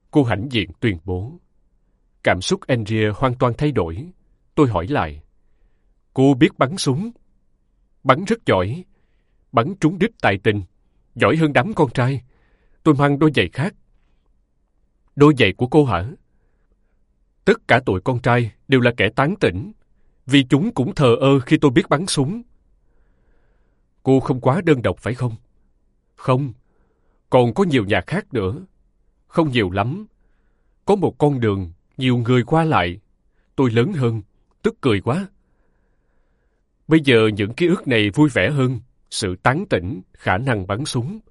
Cô hãnh diện tuyên bố. Cảm xúc Andrea hoàn toàn thay đổi. Tôi hỏi lại. Cô biết bắn súng. Bắn rất giỏi. Bắn trúng đích tài tình. Giỏi hơn đám con trai. Tôi mang đôi giày khác. Đôi giày của cô hả? Tất cả tụi con trai đều là kẻ tán tỉnh, vì chúng cũng thờ ơ khi tôi biết bắn súng. Cô không quá đơn độc phải không? Không, còn có nhiều nhà khác nữa. Không nhiều lắm. Có một con đường, nhiều người qua lại. Tôi lớn hơn, tức cười quá. Bây giờ những ký ức này vui vẻ hơn, sự tán tỉnh, khả năng bắn súng.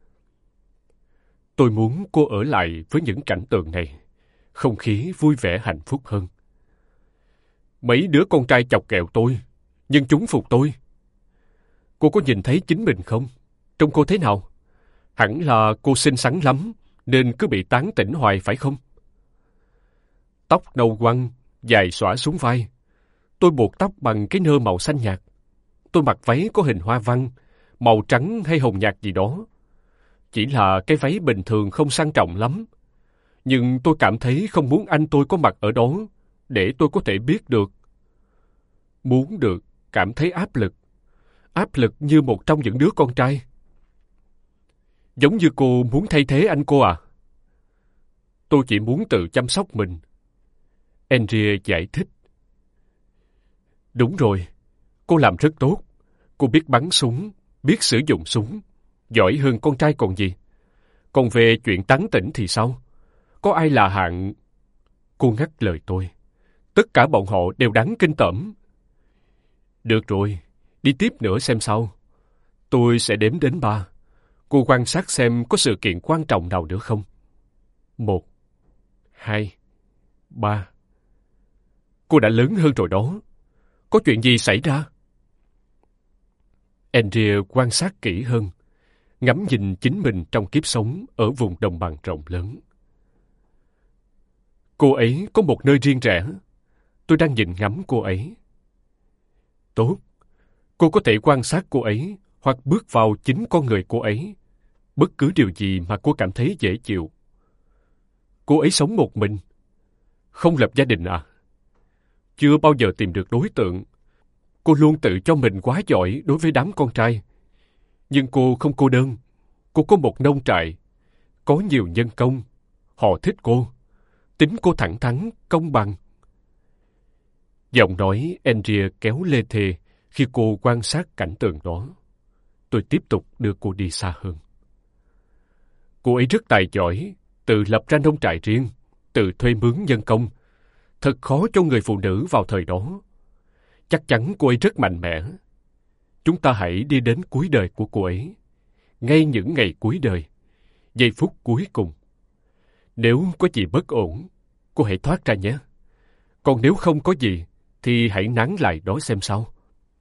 Tôi muốn cô ở lại với những cảnh tượng này, không khí vui vẻ hạnh phúc hơn. Mấy đứa con trai chọc ghẹo tôi, nhưng chúng phục tôi. Cô có nhìn thấy chính mình không? Trông cô thế nào? Hẳn là cô xinh xắn lắm, nên cứ bị tán tỉnh hoài phải không? Tóc nâu quăng, dài xõa xuống vai. Tôi buộc tóc bằng cái nơ màu xanh nhạt. Tôi mặc váy có hình hoa văn, màu trắng hay hồng nhạt gì đó. Chỉ là cái váy bình thường không sang trọng lắm. Nhưng tôi cảm thấy không muốn anh tôi có mặt ở đó, để tôi có thể biết được. Muốn được, cảm thấy áp lực. Áp lực như một trong những đứa con trai. Giống như cô muốn thay thế anh cô à? Tôi chỉ muốn tự chăm sóc mình. Andrea giải thích. Đúng rồi, cô làm rất tốt. Cô biết bắn súng, biết sử dụng súng. Giỏi hơn con trai còn gì. Còn về chuyện tán tỉnh thì sao? Có ai là hạng... Cô ngắt lời tôi. Tất cả bọn họ đều đáng kinh tởm. Được rồi, đi tiếp nữa xem sao. Tôi sẽ đếm đến 3. Cô quan sát xem có sự kiện quan trọng nào nữa không. 1, 2, 3. Cô đã lớn hơn rồi đó. Có chuyện gì xảy ra? Andrea quan sát kỹ hơn, ngắm nhìn chính mình trong kiếp sống ở vùng đồng bằng rộng lớn. Cô ấy có một nơi riêng rẽ. Tôi đang nhìn ngắm cô ấy. Tốt. Cô có thể quan sát cô ấy hoặc bước vào chính con người cô ấy. Bất cứ điều gì mà cô cảm thấy dễ chịu. Cô ấy sống một mình. Không lập gia đình à? Chưa bao giờ tìm được đối tượng. Cô luôn tự cho mình quá giỏi đối với đám con trai. Nhưng cô không cô đơn. Cô có một nông trại. Có nhiều nhân công. Họ thích cô. Tính cô thẳng thắn, công bằng. Giọng nói Andrea kéo lê thê khi cô quan sát cảnh tượng đó. Tôi tiếp tục đưa cô đi xa hơn. Cô ấy rất tài giỏi, tự lập ra nông trại riêng, tự thuê mướn nhân công. Thật khó cho người phụ nữ vào thời đó. Chắc chắn cô ấy rất mạnh mẽ. Chúng ta hãy đi đến cuối đời của cô ấy. Ngay những ngày cuối đời, giây phút cuối cùng. Nếu có gì bất ổn, cô hãy thoát ra nhé. Còn nếu không có gì, thì hãy nán lại đó xem sao.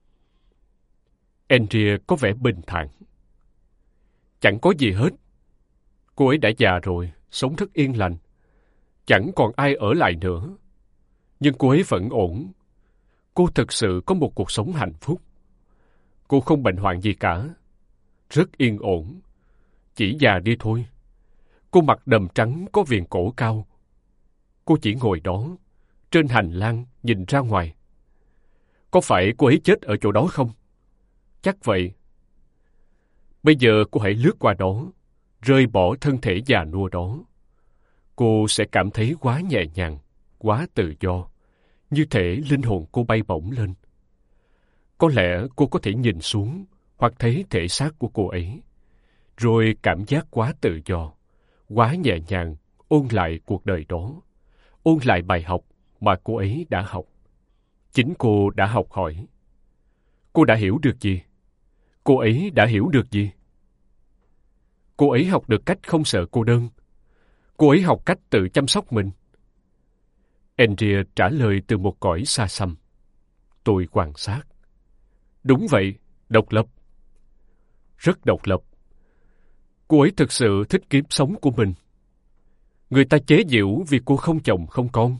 Andrea có vẻ bình thản. Chẳng có gì hết. Cô ấy đã già rồi, sống rất yên lành. Chẳng còn ai ở lại nữa. Nhưng cô ấy vẫn ổn. Cô thực sự có một cuộc sống hạnh phúc. Cô không bệnh hoạn gì cả. Rất yên ổn. Chỉ già đi thôi. Cô mặc đầm trắng có viền cổ cao. Cô chỉ ngồi đó, trên hành lang nhìn ra ngoài. Có phải cô ấy chết ở chỗ đó không? Chắc vậy. Bây giờ cô hãy lướt qua đó, rời bỏ thân thể già nua đó. Cô sẽ cảm thấy quá nhẹ nhàng, quá tự do, như thể linh hồn cô bay bổng lên. Có lẽ cô có thể nhìn xuống hoặc thấy thể xác của cô ấy, rồi cảm giác quá tự do, quá nhẹ nhàng ôn lại cuộc đời đó, ôn lại bài học mà cô ấy đã học. Chính cô đã học hỏi. Cô đã hiểu được gì? Cô ấy đã hiểu được gì? Cô ấy học được cách không sợ cô đơn. Cô ấy học cách tự chăm sóc mình. Andrea trả lời từ một cõi xa xăm. Tôi quan sát. Đúng vậy, độc lập. Rất độc lập. Cô ấy thực sự thích kiếp sống của mình. Người ta chế giễu vì cô không chồng không con.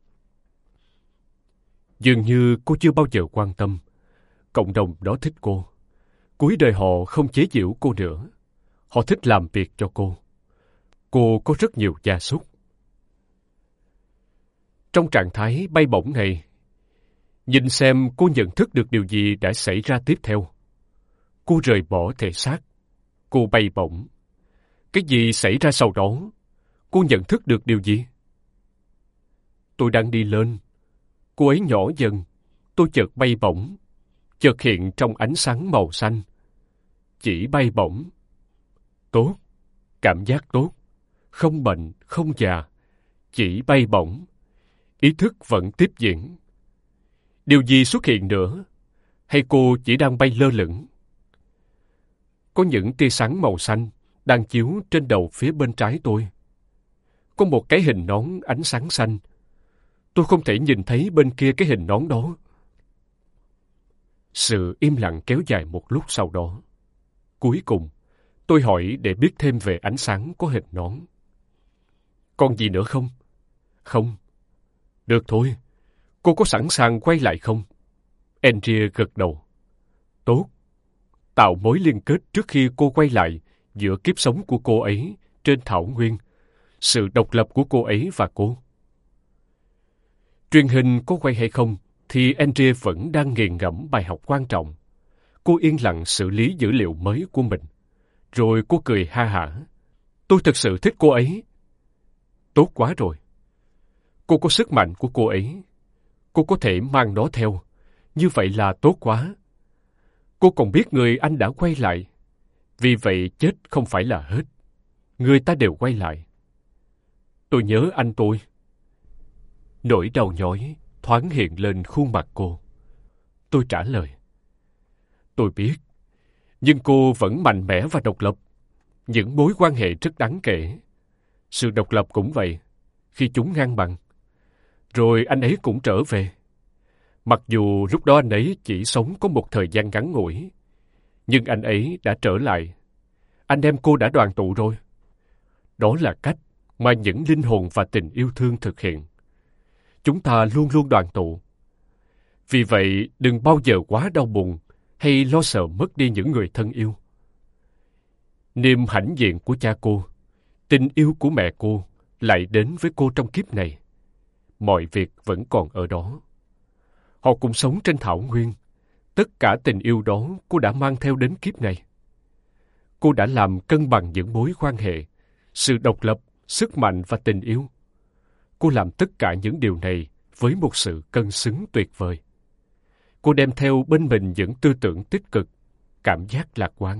Dường như cô chưa bao giờ quan tâm. Cộng đồng đó thích cô. Cuối đời họ không chế giễu cô nữa. Họ thích làm việc cho cô. Cô có rất nhiều gia súc. Trong trạng thái bay bổng này, nhìn xem cô nhận thức được điều gì đã xảy ra tiếp theo. Cô rời bỏ thể xác. Cô bay bổng. Cái gì xảy ra sau đó? Cô nhận thức được điều gì? Tôi đang đi lên. Cô ấy nhỏ dần. Tôi chợt bay bổng. Chợt hiện trong ánh sáng màu xanh. Chỉ bay bổng. Tốt. Cảm giác tốt. Không bệnh, không già. Chỉ bay bổng. Ý thức vẫn tiếp diễn. Điều gì xuất hiện nữa? Hay cô chỉ đang bay lơ lửng? Có những tia sáng màu xanh đang chiếu trên đầu phía bên trái tôi. Có một cái hình nón ánh sáng xanh. Tôi không thể nhìn thấy bên kia cái hình nón đó. Sự im lặng kéo dài một lúc sau đó. Cuối cùng, tôi hỏi để biết thêm về ánh sáng có hình nón. Còn gì nữa không? Không. Được thôi. Cô có sẵn sàng quay lại không? Andrea gật đầu. Tốt. Tạo mối liên kết trước khi cô quay lại giữa kiếp sống của cô ấy trên thảo nguyên, sự độc lập của cô ấy và cô. Truyền hình có quay hay không thì Andrea vẫn đang nghiền ngẫm bài học quan trọng. Cô yên lặng xử lý dữ liệu mới của mình. Rồi cô cười ha hả. Tôi thực sự thích cô ấy. Tốt quá rồi. Cô có sức mạnh của cô ấy. Cô có thể mang nó theo. Như vậy là tốt quá. Cô còn biết người anh đã quay lại. Vì vậy chết không phải là hết. Người ta đều quay lại. Tôi nhớ anh tôi. Nỗi đau nhói thoáng hiện lên khuôn mặt cô. Tôi trả lời. Tôi biết. Nhưng cô vẫn mạnh mẽ và độc lập. Những mối quan hệ rất đáng kể. Sự độc lập cũng vậy. Khi chúng ngang bằng. Rồi anh ấy cũng trở về. Mặc dù lúc đó anh ấy chỉ sống có một thời gian ngắn ngủi. Nhưng anh ấy đã trở lại. Anh em cô đã đoàn tụ rồi. Đó là cách mà những linh hồn và tình yêu thương thực hiện. Chúng ta luôn luôn đoàn tụ. Vì vậy, đừng bao giờ quá đau buồn hay lo sợ mất đi những người thân yêu. Niềm hãnh diện của cha cô, tình yêu của mẹ cô lại đến với cô trong kiếp này. Mọi việc vẫn còn ở đó. Họ cũng sống trên thảo nguyên. Tất cả tình yêu đó cô đã mang theo đến kiếp này. Cô đã làm cân bằng những mối quan hệ, sự độc lập, sức mạnh và tình yêu. Cô làm tất cả những điều này với một sự cân xứng tuyệt vời. Cô đem theo bên mình những tư tưởng tích cực, cảm giác lạc quan.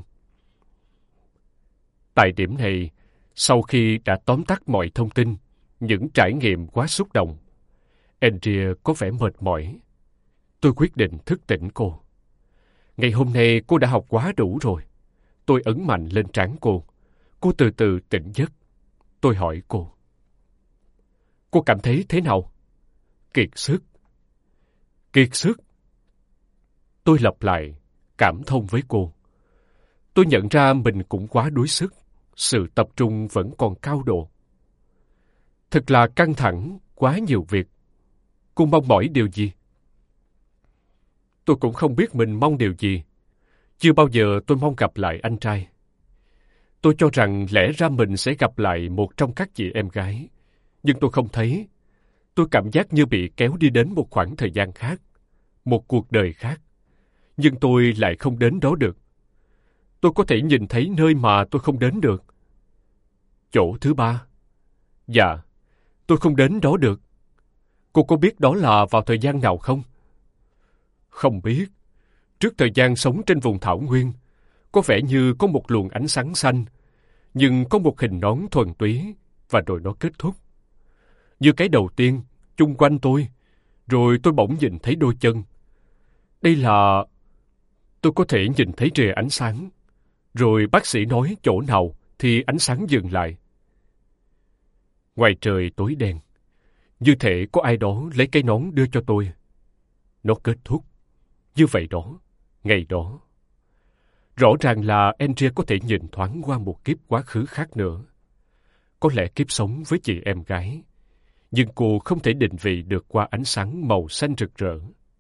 Tại điểm này, sau khi đã tóm tắt mọi thông tin, những trải nghiệm quá xúc động, Andrea có vẻ mệt mỏi. Tôi quyết định thức tỉnh cô. Ngày hôm nay cô đã học quá đủ rồi. Tôi ấn mạnh lên trán cô. Cô từ từ tỉnh giấc. Tôi hỏi cô. Cô cảm thấy thế nào? Kiệt sức. Kiệt sức. Tôi lặp lại, cảm thông với cô. Tôi nhận ra mình cũng quá đuối sức. Sự tập trung vẫn còn cao độ. Thật là căng thẳng, quá nhiều việc. Cô mong mỏi điều gì? Tôi cũng không biết mình mong điều gì. Chưa bao giờ tôi mong gặp lại anh trai. Tôi cho rằng lẽ ra mình sẽ gặp lại một trong các chị em gái. Nhưng tôi không thấy. Tôi cảm giác như bị kéo đi đến một khoảng thời gian khác. Một cuộc đời khác. Nhưng tôi lại không đến đó được. Tôi có thể nhìn thấy nơi mà tôi không đến được. Chỗ thứ ba. Dạ, tôi không đến đó được. Cô có biết đó là vào thời gian nào không? Không biết. Trước thời gian sống trên vùng thảo nguyên, có vẻ như có một luồng ánh sáng xanh, nhưng có một hình nón thuần túy, và rồi nó kết thúc. Như cái đầu tiên, chung quanh tôi, rồi tôi bỗng nhìn thấy đôi chân. Đây là... Tôi có thể nhìn thấy rìa ánh sáng. Rồi bác sĩ nói chỗ nào thì ánh sáng dừng lại. Ngoài trời tối đen. Như thể có ai đó lấy cái nón đưa cho tôi. Nó kết thúc. Như vậy đó. Ngày đó. Rõ ràng là Andrea có thể nhìn thoáng qua một kiếp quá khứ khác nữa. Có lẽ kiếp sống với chị em gái. Nhưng cô không thể định vị được qua ánh sáng màu xanh rực rỡ.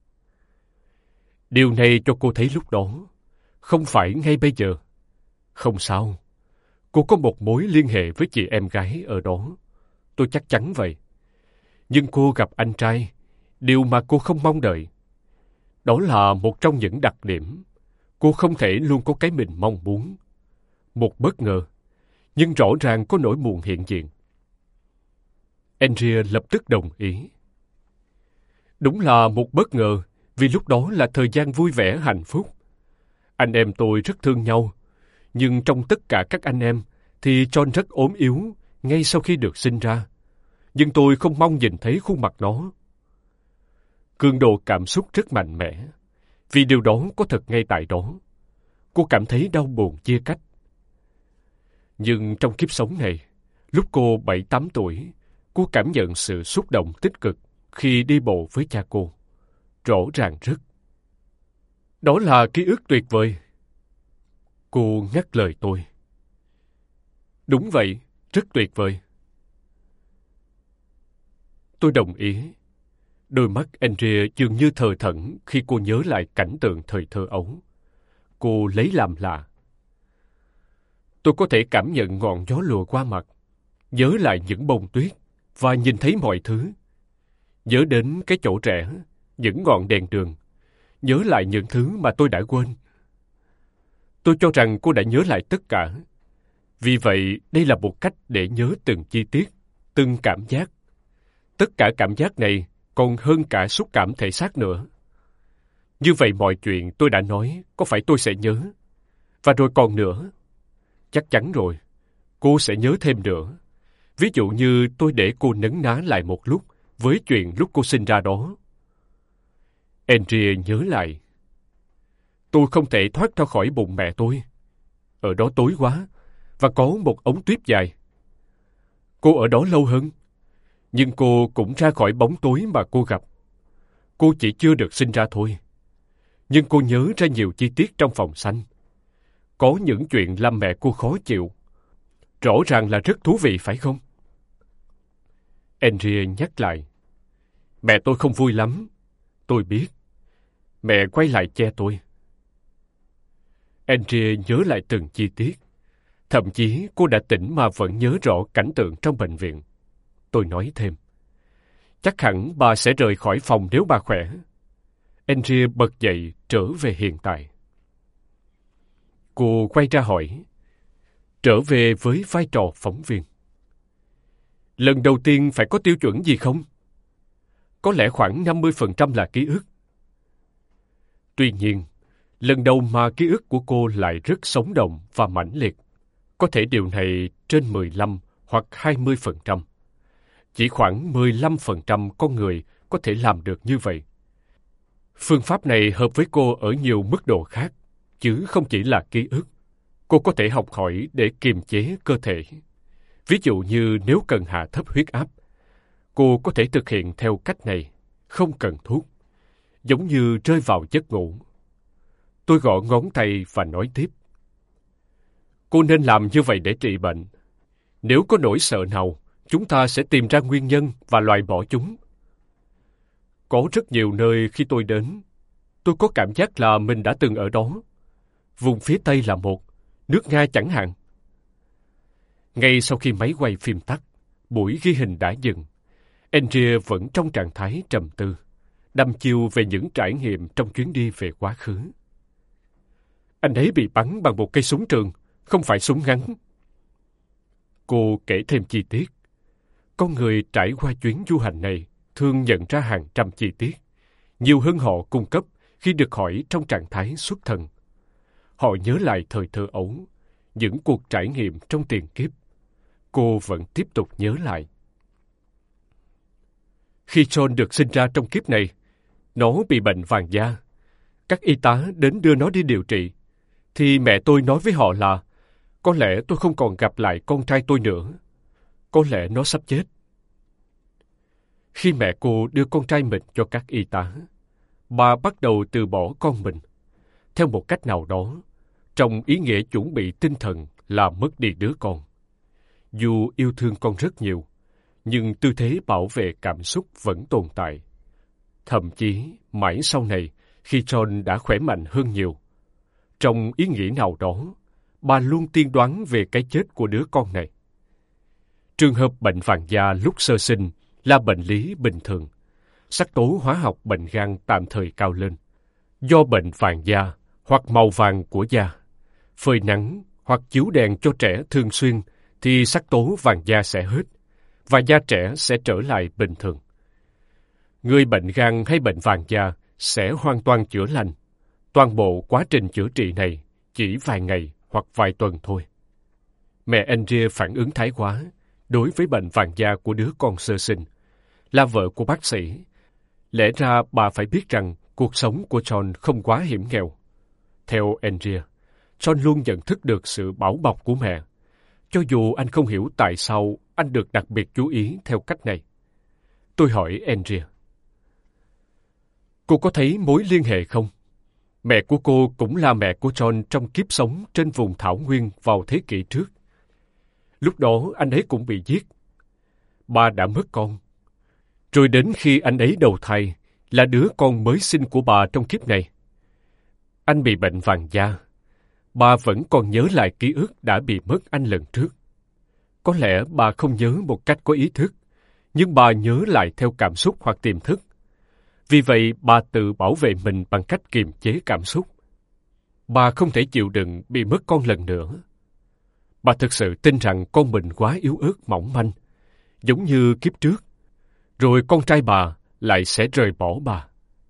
Điều này cho cô thấy lúc đó. Không phải ngay bây giờ. Không sao. Cô có một mối liên hệ với chị em gái ở đó. Tôi chắc chắn vậy. Nhưng cô gặp anh trai, điều mà cô không mong đợi. Đó là một trong những đặc điểm. Cô không thể luôn có cái mình mong muốn. Một bất ngờ, nhưng rõ ràng có nỗi buồn hiện diện. Andrea lập tức đồng ý. Đúng là một bất ngờ, vì lúc đó là thời gian vui vẻ hạnh phúc. Anh em tôi rất thương nhau, nhưng trong tất cả các anh em thì John rất ốm yếu ngay sau khi được sinh ra. Nhưng tôi không mong nhìn thấy khuôn mặt nó. Cường độ cảm xúc rất mạnh mẽ, vì điều đó có thật ngay tại đó. Cô cảm thấy đau buồn chia cách. Nhưng trong kiếp sống này, lúc cô 7-8 tuổi, cô cảm nhận sự xúc động tích cực khi đi bộ với cha cô. Rõ ràng rất. Đó là ký ức tuyệt vời. Cô ngắt lời tôi. Đúng vậy, rất tuyệt vời. Tôi đồng ý. Đôi mắt Andrea dường như thờ thẫn khi cô nhớ lại cảnh tượng thời thơ ấu. Cô lấy làm lạ. Tôi có thể cảm nhận ngọn gió lùa qua mặt, nhớ lại những bông tuyết và nhìn thấy mọi thứ. Nhớ đến cái chỗ rẽ, những ngọn đèn đường. Nhớ lại những thứ mà tôi đã quên. Tôi cho rằng cô đã nhớ lại tất cả. Vì vậy, đây là một cách để nhớ từng chi tiết, từng cảm giác. Tất cả cảm giác này còn hơn cả xúc cảm thể xác nữa. Như vậy mọi chuyện tôi đã nói, có phải tôi sẽ nhớ? Và rồi còn nữa. Chắc chắn rồi, cô sẽ nhớ thêm nữa. Ví dụ như tôi để cô nấn ná lại một lúc với chuyện lúc cô sinh ra đó. Andrea nhớ lại. Tôi không thể thoát ra khỏi bụng mẹ tôi. Ở đó tối quá, và có một ống tuyết dài. Cô ở đó lâu hơn, nhưng cô cũng ra khỏi bóng tối mà cô gặp. Cô chỉ chưa được sinh ra thôi. Nhưng cô nhớ ra nhiều chi tiết trong phòng xanh. Có những chuyện làm mẹ cô khó chịu. Rõ ràng là rất thú vị, phải không? Andrea nhắc lại. Mẹ tôi không vui lắm. Tôi biết. Mẹ quay lại che tôi. Andrea nhớ lại từng chi tiết. Thậm chí cô đã tỉnh mà vẫn nhớ rõ cảnh tượng trong bệnh viện. Tôi nói thêm. Chắc hẳn bà sẽ rời khỏi phòng nếu bà khỏe. Andrea bật dậy trở về hiện tại. Cô quay ra hỏi. Trở về với vai trò phóng viên. Lần đầu tiên phải có tiêu chuẩn gì không? Có lẽ khoảng 50% là ký ức. Tuy nhiên, lần đầu mà ký ức của cô lại rất sống động và mãnh liệt. Có thể điều này trên 15 hoặc 20%. Chỉ khoảng 15% con người có thể làm được như vậy. Phương pháp này hợp với cô ở nhiều mức độ khác, chứ không chỉ là ký ức. Cô có thể học hỏi để kiềm chế cơ thể. Ví dụ như nếu cần hạ thấp huyết áp, cô có thể thực hiện theo cách này, không cần thuốc, giống như rơi vào giấc ngủ. Tôi gõ ngón tay và nói tiếp. Cô nên làm như vậy để trị bệnh. Nếu có nỗi sợ nào, chúng ta sẽ tìm ra nguyên nhân và loại bỏ chúng. Có rất nhiều nơi khi tôi đến, tôi có cảm giác là mình đã từng ở đó. Vùng phía Tây là một, nước Nga chẳng hạn. Ngay sau khi máy quay phim tắt, buổi ghi hình đã dừng. Andrea vẫn trong trạng thái trầm tư, đăm chiêu về những trải nghiệm trong chuyến đi về quá khứ. Anh ấy bị bắn bằng một cây súng trường, không phải súng ngắn. Cô kể thêm chi tiết. Con người trải qua chuyến du hành này thường nhận ra hàng trăm chi tiết, nhiều hơn họ cung cấp khi được hỏi trong trạng thái xuất thần. Họ nhớ lại thời thơ ấu, những cuộc trải nghiệm trong tiền kiếp. Cô vẫn tiếp tục nhớ lại. Khi John được sinh ra trong kiếp này, nó bị bệnh vàng da. Các y tá đến đưa nó đi điều trị, thì mẹ tôi nói với họ là có lẽ tôi không còn gặp lại con trai tôi nữa. Có lẽ nó sắp chết. Khi mẹ cô đưa con trai mình cho các y tá, bà bắt đầu từ bỏ con mình. Theo một cách nào đó, trong ý nghĩa chuẩn bị tinh thần là mất đi đứa con. Dù yêu thương con rất nhiều, nhưng tư thế bảo vệ cảm xúc vẫn tồn tại. Thậm chí, mãi sau này, khi John đã khỏe mạnh hơn nhiều, trong ý nghĩa nào đó, bà luôn tiên đoán về cái chết của đứa con này. Trường hợp bệnh vàng da lúc sơ sinh là bệnh lý bình thường. Sắc tố hóa học bệnh gan tạm thời cao lên. Do bệnh vàng da hoặc màu vàng của da, phơi nắng hoặc chiếu đèn cho trẻ thường xuyên thì sắc tố vàng da sẽ hết và da trẻ sẽ trở lại bình thường. Người bệnh gan hay bệnh vàng da sẽ hoàn toàn chữa lành. Toàn bộ quá trình chữa trị này chỉ vài ngày hoặc vài tuần thôi. Mẹ Andrea phản ứng thái quá đối với bệnh vàng da của đứa con sơ sinh. Là vợ của bác sĩ, lẽ ra bà phải biết rằng cuộc sống của John không quá hiểm nghèo. Theo Andrea, John luôn nhận thức được sự bảo bọc của mẹ, cho dù anh không hiểu tại sao anh được đặc biệt chú ý theo cách này. Tôi hỏi Andrea, cô có thấy mối liên hệ không? Mẹ của cô cũng là mẹ của John trong kiếp sống trên vùng thảo nguyên vào thế kỷ trước. Lúc đó anh ấy cũng bị giết. Bà đã mất con. Rồi đến khi anh ấy đầu thai là đứa con mới sinh của bà trong kiếp này. Anh bị bệnh vàng da. Bà vẫn còn nhớ lại ký ức đã bị mất anh lần trước. Có lẽ bà không nhớ một cách có ý thức, nhưng bà nhớ lại theo cảm xúc hoặc tiềm thức. Vì vậy, bà tự bảo vệ mình bằng cách kiềm chế cảm xúc. Bà không thể chịu đựng bị mất con lần nữa. Bà thực sự tin rằng con mình quá yếu ớt mỏng manh, giống như kiếp trước, rồi con trai bà lại sẽ rời bỏ bà.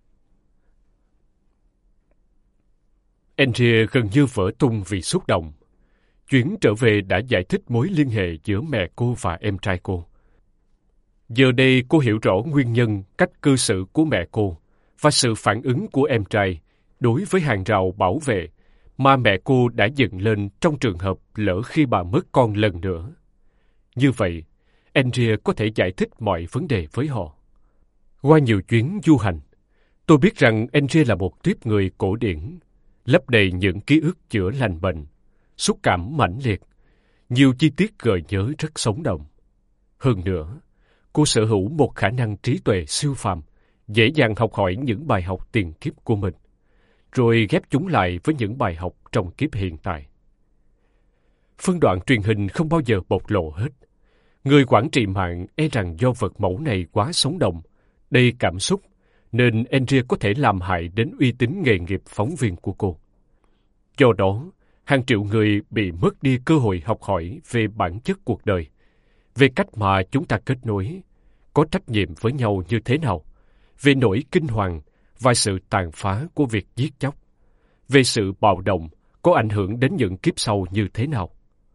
Andrea gần như vỡ tung vì xúc động. Chuyến trở về đã giải thích mối liên hệ giữa mẹ cô và em trai cô. Giờ đây cô hiểu rõ nguyên nhân, cách cư xử của mẹ cô và sự phản ứng của em trai đối với hàng rào bảo vệ mà mẹ cô đã dựng lên trong trường hợp lỡ khi bà mất con lần nữa. Như vậy, Andrea có thể giải thích mọi vấn đề với họ. Qua nhiều chuyến du hành, tôi biết rằng Andrea là một tuýp người cổ điển, lấp đầy những ký ức chữa lành bệnh, xúc cảm mãnh liệt, nhiều chi tiết gợi nhớ rất sống động. Hơn nữa, cô sở hữu một khả năng trí tuệ siêu phàm, dễ dàng học hỏi những bài học tiền kiếp của mình, rồi ghép chúng lại với những bài học trong kiếp hiện tại. Phân đoạn truyền hình không bao giờ bộc lộ hết. Người quản trị mạng e rằng do vật mẫu này quá sống động, đầy cảm xúc, nên Andrea có thể làm hại đến uy tín nghề nghiệp phóng viên của cô. Do đó, hàng triệu người bị mất đi cơ hội học hỏi về bản chất cuộc đời, về cách mà chúng ta kết nối, có trách nhiệm với nhau như thế nào, về nỗi kinh hoàng và sự tàn phá của việc giết chóc, về sự bạo động có ảnh hưởng đến những kiếp sau như thế nào.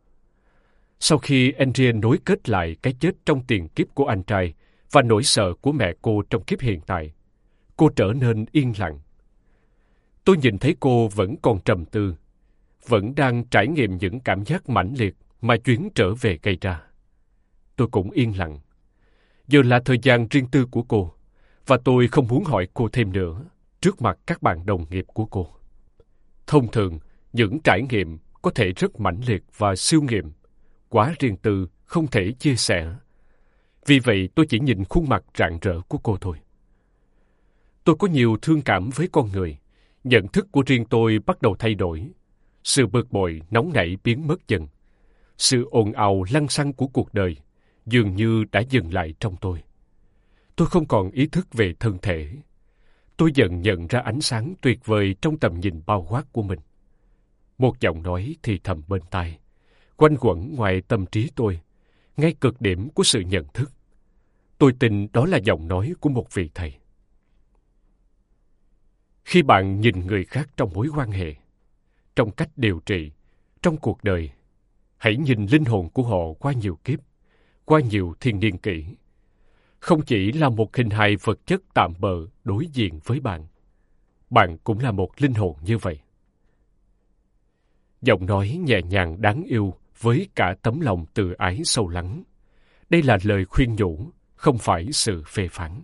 Sau khi Andrea nối kết lại cái chết trong tiền kiếp của anh trai và nỗi sợ của mẹ cô trong kiếp hiện tại, cô trở nên yên lặng. Tôi nhìn thấy cô vẫn còn trầm tư, vẫn đang trải nghiệm những cảm giác mãnh liệt mà chuyến trở về gây ra. Tôi cũng yên lặng. Giờ là thời gian riêng tư của cô, và tôi không muốn hỏi cô thêm nữa trước mặt các bạn đồng nghiệp của cô. Thông thường, những trải nghiệm có thể rất mãnh liệt và siêu nghiệm, quá riêng tư, không thể chia sẻ. Vì vậy, tôi chỉ nhìn khuôn mặt rạng rỡ của cô thôi. Tôi có nhiều thương cảm với con người. Nhận thức của riêng tôi bắt đầu thay đổi. Sự bực bội, nóng nảy biến mất dần. Sự ồn ào lăng xăng của cuộc đời dường như đã dừng lại trong tôi. Tôi không còn ý thức về thân thể. Tôi dần nhận ra ánh sáng tuyệt vời trong tầm nhìn bao quát của mình. Một giọng nói thì thầm bên tai, quanh quẩn ngoài tâm trí tôi, ngay cực điểm của sự nhận thức. Tôi tin đó là giọng nói của một vị thầy. Khi bạn nhìn người khác trong mối quan hệ, trong cách điều trị, trong cuộc đời, hãy nhìn linh hồn của họ qua nhiều kiếp, qua nhiều thiên niên kỷ. Không chỉ là một hình hài vật chất tạm bợ đối diện với bạn, bạn cũng là một linh hồn như vậy. Giọng nói nhẹ nhàng đáng yêu với cả tấm lòng từ ái sâu lắng. Đây là lời khuyên nhủ, không phải sự phê phán.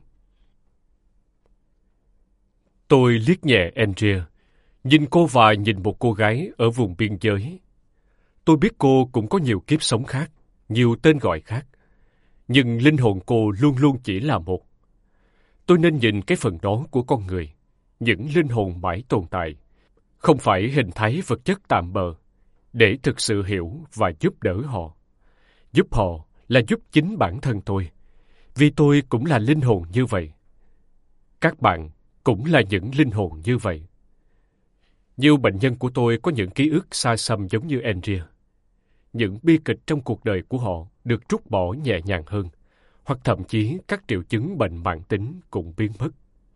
Tôi liếc nhẹ Andrea, nhìn cô và nhìn một cô gái ở vùng biên giới. Tôi biết cô cũng có nhiều kiếp sống khác, nhiều tên gọi khác, nhưng linh hồn cô luôn luôn chỉ là một. Tôi nên nhìn cái phần đó của con người, những linh hồn mãi tồn tại, không phải hình thái vật chất tạm bợ, để thực sự hiểu và giúp đỡ họ. Giúp họ là giúp chính bản thân tôi, Vì tôi cũng là linh hồn như vậy. Các bạn cũng là những linh hồn như vậy. Nhiều bệnh nhân của tôi có những ký ức xa xăm giống như Andrea. Những bi kịch trong cuộc đời của họ được trút bỏ nhẹ nhàng hơn, hoặc thậm chí các triệu chứng bệnh mãn tính cũng biến mất.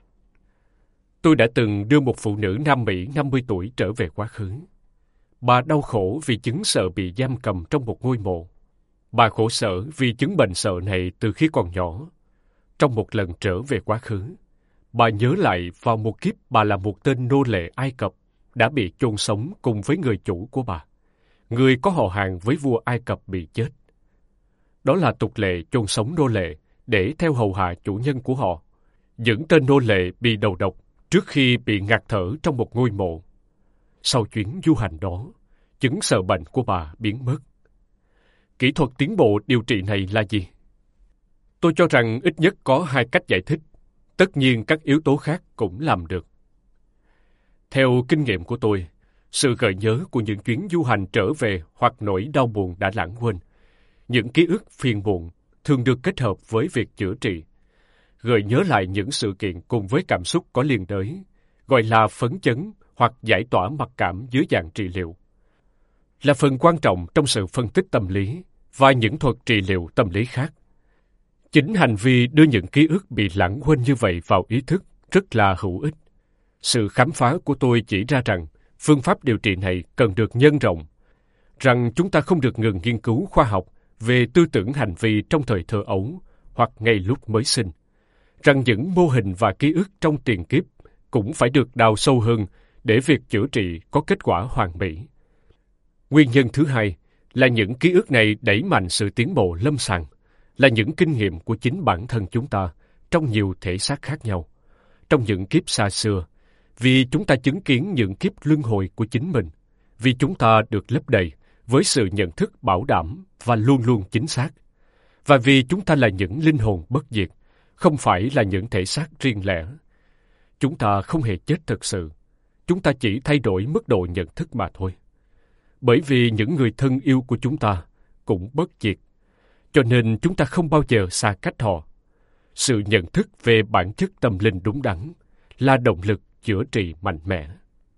Tôi đã từng đưa một phụ nữ Nam Mỹ 50 tuổi trở về quá khứ. Bà đau khổ vì chứng sợ bị giam cầm trong một ngôi mộ. Bà khổ sở vì chứng bệnh sợ này từ khi còn nhỏ. Trong một lần trở về quá khứ, bà nhớ lại vào một kiếp bà là một tên nô lệ Ai Cập đã bị chôn sống cùng với người chủ của bà, người có họ hàng với vua Ai Cập bị chết. Đó là tục lệ chôn sống nô lệ để theo hầu hạ chủ nhân của họ. Những tên nô lệ bị đầu độc trước khi bị ngạt thở trong một ngôi mộ. Sau chuyến du hành đó, chứng sợ bệnh của bà biến mất. Kỹ thuật tiến bộ điều trị này là gì? Tôi cho rằng ít nhất có 2 cách giải thích. Tất nhiên các yếu tố khác cũng làm được. Theo kinh nghiệm của tôi, sự gợi nhớ của những chuyến du hành trở về hoặc nỗi đau buồn đã lãng quên, những ký ức phiền muộn thường được kết hợp với việc chữa trị. Gợi nhớ lại những sự kiện cùng với cảm xúc có liên đới, gọi là phấn chấn hoặc giải tỏa mặc cảm dưới dạng trị liệu, là phần quan trọng trong sự phân tích tâm lý và những thuật trị liệu tâm lý khác. Chính hành vi đưa những ký ức bị lãng quên như vậy vào ý thức rất là hữu ích. Sự khám phá của tôi chỉ ra rằng phương pháp điều trị này cần được nhân rộng, rằng chúng ta không được ngừng nghiên cứu khoa học về tư tưởng hành vi trong thời thơ ấu hoặc ngay lúc mới sinh, rằng những mô hình và ký ức trong tiền kiếp cũng phải được đào sâu hơn để việc chữa trị có kết quả hoàn mỹ. Nguyên nhân thứ hai là những ký ức này đẩy mạnh sự tiến bộ lâm sàng, là những kinh nghiệm của chính bản thân chúng ta trong nhiều thể xác khác nhau, trong những kiếp xa xưa, vì chúng ta chứng kiến những kiếp luân hồi của chính mình, vì chúng ta được lấp đầy với sự nhận thức bảo đảm và luôn luôn chính xác, và vì chúng ta là những linh hồn bất diệt, không phải là những thể xác riêng lẻ. Chúng ta không hề chết thực sự, chúng ta chỉ thay đổi mức độ nhận thức mà thôi. Bởi vì những người thân yêu của chúng ta cũng bất diệt, cho nên chúng ta không bao giờ xa cách họ. Sự nhận thức về bản chất tâm linh đúng đắn là động lực chữa trị mạnh mẽ.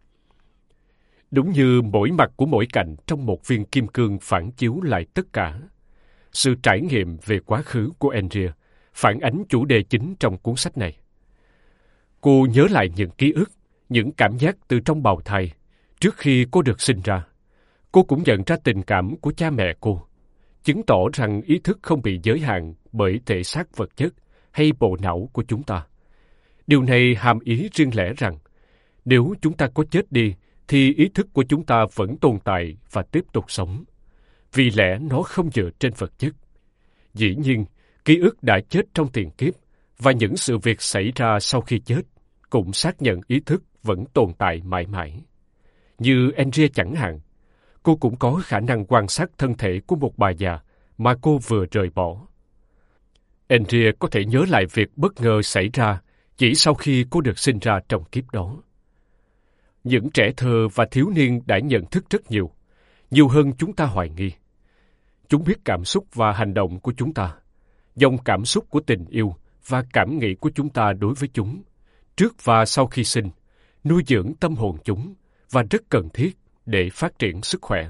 Đúng như mỗi mặt của mỗi cạnh trong một viên kim cương phản chiếu lại tất cả, sự trải nghiệm về quá khứ của Andrea phản ánh chủ đề chính trong cuốn sách này. Cô nhớ lại những ký ức, những cảm giác từ trong bào thai trước khi cô được sinh ra. Cô cũng nhận ra tình cảm của cha mẹ cô, chứng tỏ rằng ý thức không bị giới hạn bởi thể xác vật chất hay bộ não của chúng ta. Điều này hàm ý riêng lẻ rằng, nếu chúng ta có chết đi, thì ý thức của chúng ta vẫn tồn tại và tiếp tục sống, vì lẽ nó không dựa trên vật chất. Dĩ nhiên, ký ức đã chết trong tiền kiếp và những sự việc xảy ra sau khi chết cũng xác nhận ý thức vẫn tồn tại mãi mãi. Như Andrea chẳng hạn, cô cũng có khả năng quan sát thân thể của một bà già mà cô vừa rời bỏ. Andrea có thể nhớ lại việc bất ngờ xảy ra chỉ sau khi cô được sinh ra trong kiếp đó. Những trẻ thơ và thiếu niên đã nhận thức rất nhiều hơn chúng ta hoài nghi. Chúng biết cảm xúc và hành động của chúng ta, dòng cảm xúc của tình yêu và cảm nghĩ của chúng ta đối với chúng, trước và sau khi sinh, nuôi dưỡng tâm hồn chúng và rất cần thiết để phát triển sức khỏe.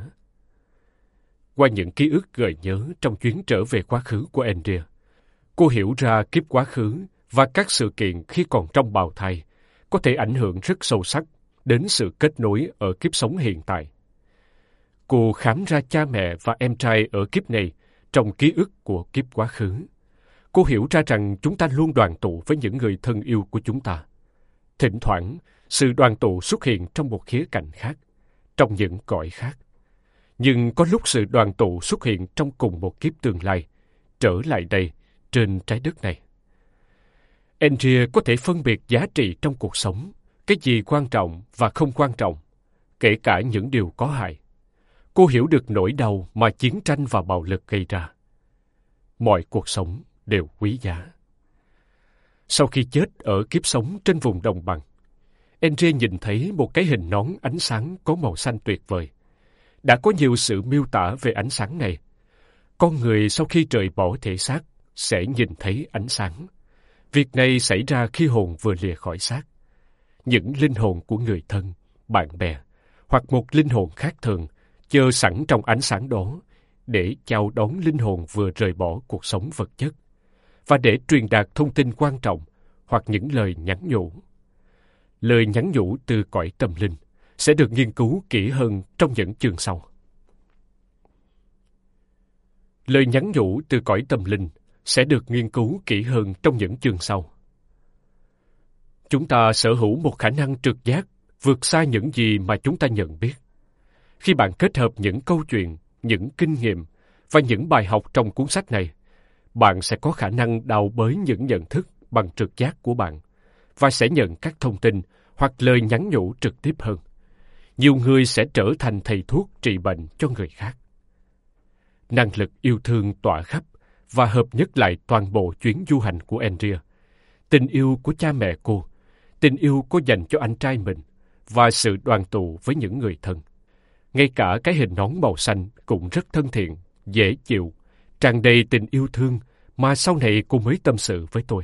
Qua những ký ức gợi nhớ trong chuyến trở về quá khứ của Andrea, cô hiểu ra kiếp quá khứ và các sự kiện khi còn trong bào thai có thể ảnh hưởng rất sâu sắc đến sự kết nối ở kiếp sống hiện tại. Cô khám ra cha mẹ và em trai ở kiếp này trong ký ức của kiếp quá khứ. Cô hiểu ra rằng chúng ta luôn đoàn tụ với những người thân yêu của chúng ta. Thỉnh thoảng, sự đoàn tụ xuất hiện trong một khía cạnh khác, trong những cõi khác. Nhưng có lúc sự đoàn tụ xuất hiện trong cùng một kiếp tương lai, trở lại đây, trên trái đất này. Andrea có thể phân biệt giá trị trong cuộc sống, cái gì quan trọng và không quan trọng, kể cả những điều có hại. Cô hiểu được nỗi đau mà chiến tranh và bạo lực gây ra. Mọi cuộc sống đều quý giá. Sau khi chết ở kiếp sống trên vùng đồng bằng, Andrea nhìn thấy một cái hình nón ánh sáng có màu xanh tuyệt vời. Đã có nhiều sự miêu tả về ánh sáng này. Con người sau khi rời bỏ thể xác sẽ nhìn thấy ánh sáng. Việc này xảy ra khi hồn vừa lìa khỏi xác. Những linh hồn của người thân, bạn bè hoặc một linh hồn khác thường chờ sẵn trong ánh sáng đó để chào đón linh hồn vừa rời bỏ cuộc sống vật chất và để truyền đạt thông tin quan trọng hoặc những lời nhắn nhủ. Lời nhắn nhủ từ cõi tâm linh sẽ được nghiên cứu kỹ hơn trong những chương sau. Lời nhắn nhủ từ cõi tâm linh sẽ được nghiên cứu kỹ hơn trong những chương sau. Chúng ta sở hữu một khả năng trực giác vượt xa những gì mà chúng ta nhận biết. Khi bạn kết hợp những câu chuyện, những kinh nghiệm và những bài học trong cuốn sách này, bạn sẽ có khả năng đào bới những nhận thức bằng trực giác của bạn và sẽ nhận các thông tin hoặc lời nhắn nhủ trực tiếp hơn. Nhiều người sẽ trở thành thầy thuốc trị bệnh cho người khác. Năng lực yêu thương tỏa khắp và hợp nhất lại toàn bộ chuyến du hành của Andrea. Tình yêu của cha mẹ cô, tình yêu cô dành cho anh trai mình và sự đoàn tụ với những người thân. Ngay cả cái hình nón màu xanh cũng rất thân thiện, dễ chịu, tràn đầy tình yêu thương mà sau này cô mới tâm sự với tôi.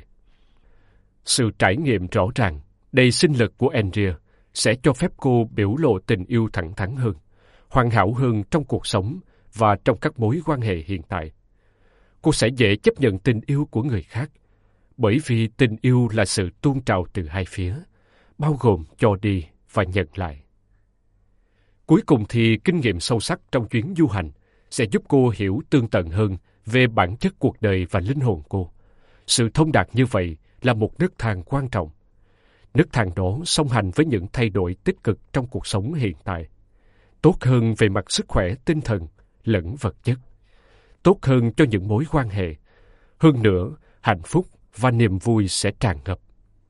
Sự trải nghiệm rõ ràng, đầy sinh lực của Andrea sẽ cho phép cô biểu lộ tình yêu thẳng thắn hơn, hoàn hảo hơn trong cuộc sống và trong các mối quan hệ hiện tại. Cô sẽ dễ chấp nhận tình yêu của người khác, bởi vì tình yêu là sự tuôn trào từ hai phía, bao gồm cho đi và nhận lại. Cuối cùng thì kinh nghiệm sâu sắc trong chuyến du hành sẽ giúp cô hiểu tương tận hơn về bản chất cuộc đời và linh hồn cô. Sự thông đạt như vậy là một nấc thang quan trọng. Nấc thang đó song hành với những thay đổi tích cực trong cuộc sống hiện tại. Tốt hơn về mặt sức khỏe tinh thần lẫn vật chất. Tốt hơn cho những mối quan hệ. Hơn nữa, hạnh phúc và niềm vui sẽ tràn ngập.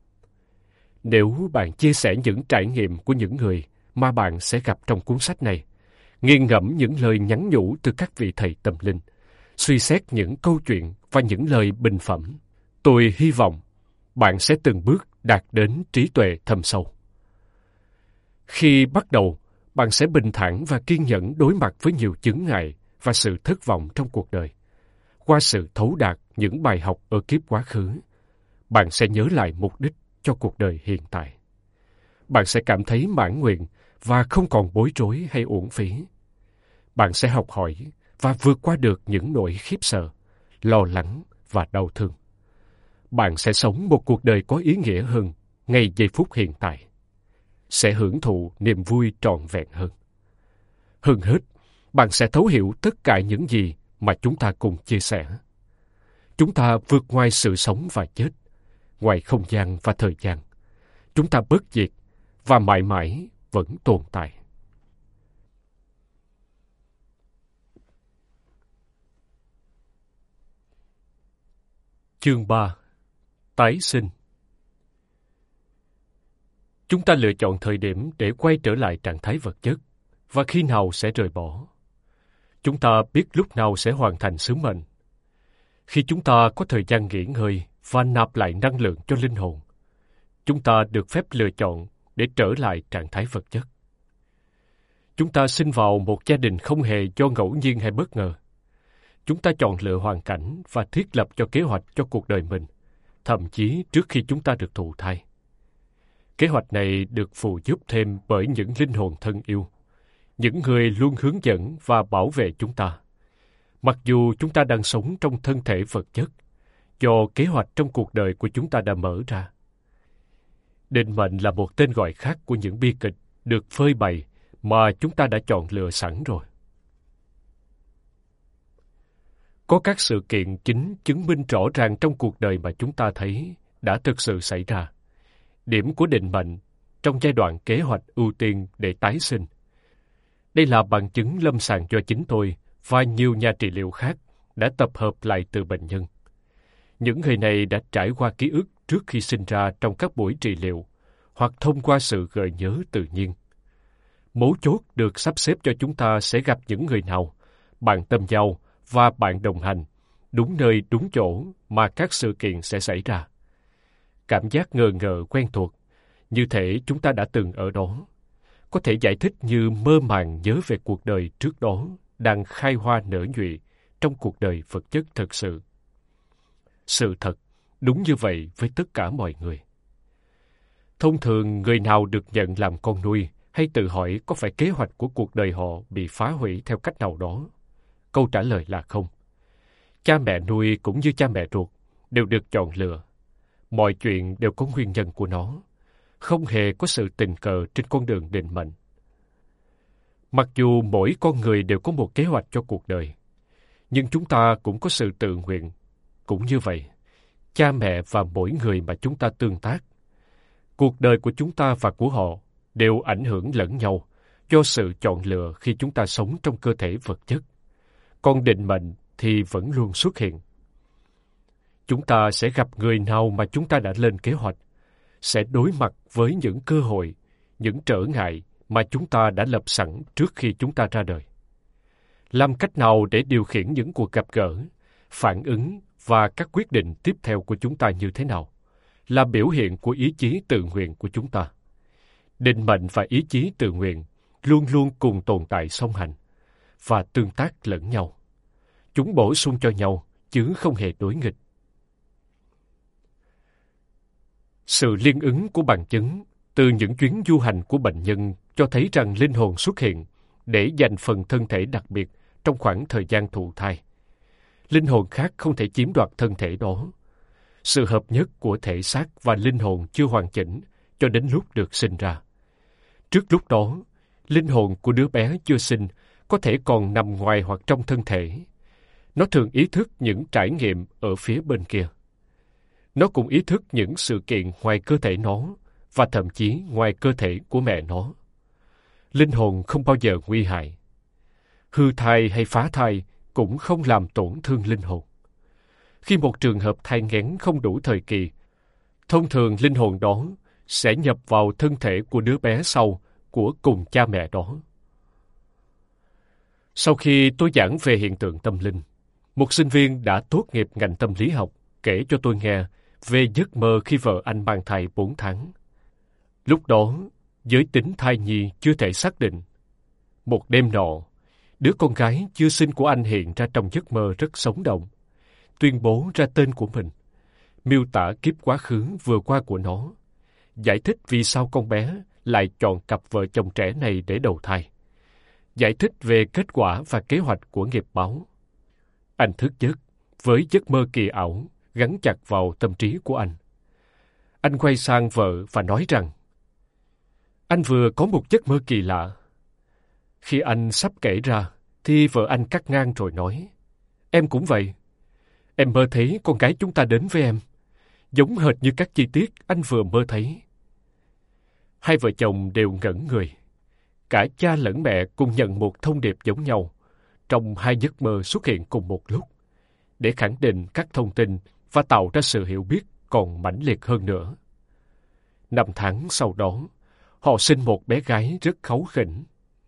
Nếu bạn chia sẻ những trải nghiệm của những người mà bạn sẽ gặp trong cuốn sách này, nghiền ngẫm những lời nhắn nhủ từ các vị thầy tâm linh, suy xét những câu chuyện và những lời bình phẩm, tôi hy vọng bạn sẽ từng bước đạt đến trí tuệ thâm sâu. Khi bắt đầu, bạn sẽ bình thản và kiên nhẫn đối mặt với nhiều chướng ngại và sự thất vọng trong cuộc đời. Qua sự thấu đạt những bài học ở kiếp quá khứ, bạn sẽ nhớ lại mục đích cho cuộc đời hiện tại. Bạn sẽ cảm thấy mãn nguyện và không còn bối rối hay uổng phí. Bạn sẽ học hỏi và vượt qua được những nỗi khiếp sợ, lo lắng và đau thương. Bạn sẽ sống một cuộc đời có ý nghĩa hơn ngay giây phút hiện tại. Sẽ hưởng thụ niềm vui trọn vẹn hơn. Hơn hết, bạn sẽ thấu hiểu tất cả những gì mà chúng ta cùng chia sẻ. Chúng ta vượt ngoài sự sống và chết, ngoài không gian và thời gian. Chúng ta bất diệt và mãi mãi vẫn tồn tại. Chương 3. Tái sinh. Chúng ta lựa chọn thời điểm để quay trở lại trạng thái vật chất và khi nào sẽ rời bỏ. Chúng ta biết lúc nào sẽ hoàn thành sứ mệnh. Khi chúng ta có thời gian nghỉ ngơi và nạp lại năng lượng cho linh hồn, chúng ta được phép lựa chọn để trở lại trạng thái vật chất. Chúng ta sinh vào một gia đình không hề do ngẫu nhiên hay bất ngờ. Chúng ta chọn lựa hoàn cảnh và thiết lập cho kế hoạch cho cuộc đời mình, thậm chí trước khi chúng ta được thụ thai. Kế hoạch này được phụ giúp thêm bởi những linh hồn thân yêu, những người luôn hướng dẫn và bảo vệ chúng ta. Mặc dù chúng ta đang sống trong thân thể vật chất, do kế hoạch trong cuộc đời của chúng ta đã mở ra. Định mệnh là một tên gọi khác của những bi kịch được phơi bày mà chúng ta đã chọn lựa sẵn rồi. Có các sự kiện chính chứng minh rõ ràng trong cuộc đời mà chúng ta thấy đã thực sự xảy ra. Điểm của định mệnh trong giai đoạn kế hoạch ưu tiên để tái sinh. Đây là bằng chứng lâm sàng do chính tôi và nhiều nhà trị liệu khác đã tập hợp lại từ bệnh nhân. Những người này đã trải qua ký ức trước khi sinh ra trong các buổi trị liệu hoặc thông qua sự gợi nhớ tự nhiên. Mấu chốt được sắp xếp cho chúng ta sẽ gặp những người nào, bạn tâm giao và bạn đồng hành, đúng nơi đúng chỗ mà các sự kiện sẽ xảy ra. Cảm giác ngờ ngợ quen thuộc, như thể chúng ta đã từng ở đó, có thể giải thích như mơ màng nhớ về cuộc đời trước đó đang khai hoa nở nhụy trong cuộc đời vật chất thực sự. Sự thật đúng như vậy với tất cả mọi người. Thông thường, người nào được nhận làm con nuôi hay tự hỏi có phải kế hoạch của cuộc đời họ bị phá hủy theo cách nào đó? Câu trả lời là không. Cha mẹ nuôi cũng như cha mẹ ruột đều được chọn lựa. Mọi chuyện đều có nguyên nhân của nó. Không hề có sự tình cờ trên con đường định mệnh. Mặc dù mỗi con người đều có một kế hoạch cho cuộc đời, nhưng chúng ta cũng có sự tự nguyện. Cũng như vậy, cha mẹ và mỗi người mà chúng ta tương tác, cuộc đời của chúng ta và của họ đều ảnh hưởng lẫn nhau do sự chọn lựa khi chúng ta sống trong cơ thể vật chất. Còn định mệnh thì vẫn luôn xuất hiện. Chúng ta sẽ gặp người nào mà chúng ta đã lên kế hoạch, sẽ đối mặt với những cơ hội, những trở ngại mà chúng ta đã lập sẵn trước khi chúng ta ra đời. Làm cách nào để điều khiển những cuộc gặp gỡ, phản ứng và các quyết định tiếp theo của chúng ta như thế nào là biểu hiện của ý chí tự nguyện của chúng ta. Định mệnh và ý chí tự nguyện luôn luôn cùng tồn tại song hành và tương tác lẫn nhau. Chúng bổ sung cho nhau chứ không hề đối nghịch. Sự liên ứng của bằng chứng từ những chuyến du hành của bệnh nhân cho thấy rằng linh hồn xuất hiện để dành phần thân thể đặc biệt trong khoảng thời gian thụ thai. Linh hồn khác không thể chiếm đoạt thân thể đó. Sự hợp nhất của thể xác và linh hồn chưa hoàn chỉnh cho đến lúc được sinh ra. Trước lúc đó, linh hồn của đứa bé chưa sinh có thể còn nằm ngoài hoặc trong thân thể. Nó thường ý thức những trải nghiệm ở phía bên kia. Nó cũng ý thức những sự kiện ngoài cơ thể nó và thậm chí ngoài cơ thể của mẹ nó. Linh hồn không bao giờ nguy hại. Hư thai hay phá thai cũng không làm tổn thương linh hồn. Khi một trường hợp thai nghén không đủ thời kỳ, thông thường linh hồn đó sẽ nhập vào thân thể của đứa bé sau của cùng cha mẹ đó. Sau khi tôi giảng về hiện tượng tâm linh, một sinh viên đã tốt nghiệp ngành tâm lý học kể cho tôi nghe về giấc mơ khi vợ anh mang thai 4 tháng. Lúc đó, giới tính thai nhi chưa thể xác định. Một đêm nọ, đứa con gái chưa sinh của anh hiện ra trong giấc mơ rất sống động, tuyên bố ra tên của mình, miêu tả kiếp quá khứ vừa qua của nó, giải thích vì sao con bé lại chọn cặp vợ chồng trẻ này để đầu thai, giải thích về kết quả và kế hoạch của nghiệp báo. Anh thức giấc với giấc mơ kỳ ảo gắn chặt vào tâm trí của anh. Anh quay sang vợ và nói rằng anh vừa có một giấc mơ kỳ lạ. Khi anh sắp kể ra, thì vợ anh cắt ngang rồi nói, em cũng vậy. Em mơ thấy con gái chúng ta đến với em, giống hệt như các chi tiết anh vừa mơ thấy. Hai vợ chồng đều ngẩn người. Cả cha lẫn mẹ cùng nhận một thông điệp giống nhau, trong hai giấc mơ xuất hiện cùng một lúc, để khẳng định các thông tin và tạo ra sự hiểu biết còn mãnh liệt hơn nữa. 5 tháng sau đó, họ sinh một bé gái rất kháu khỉnh.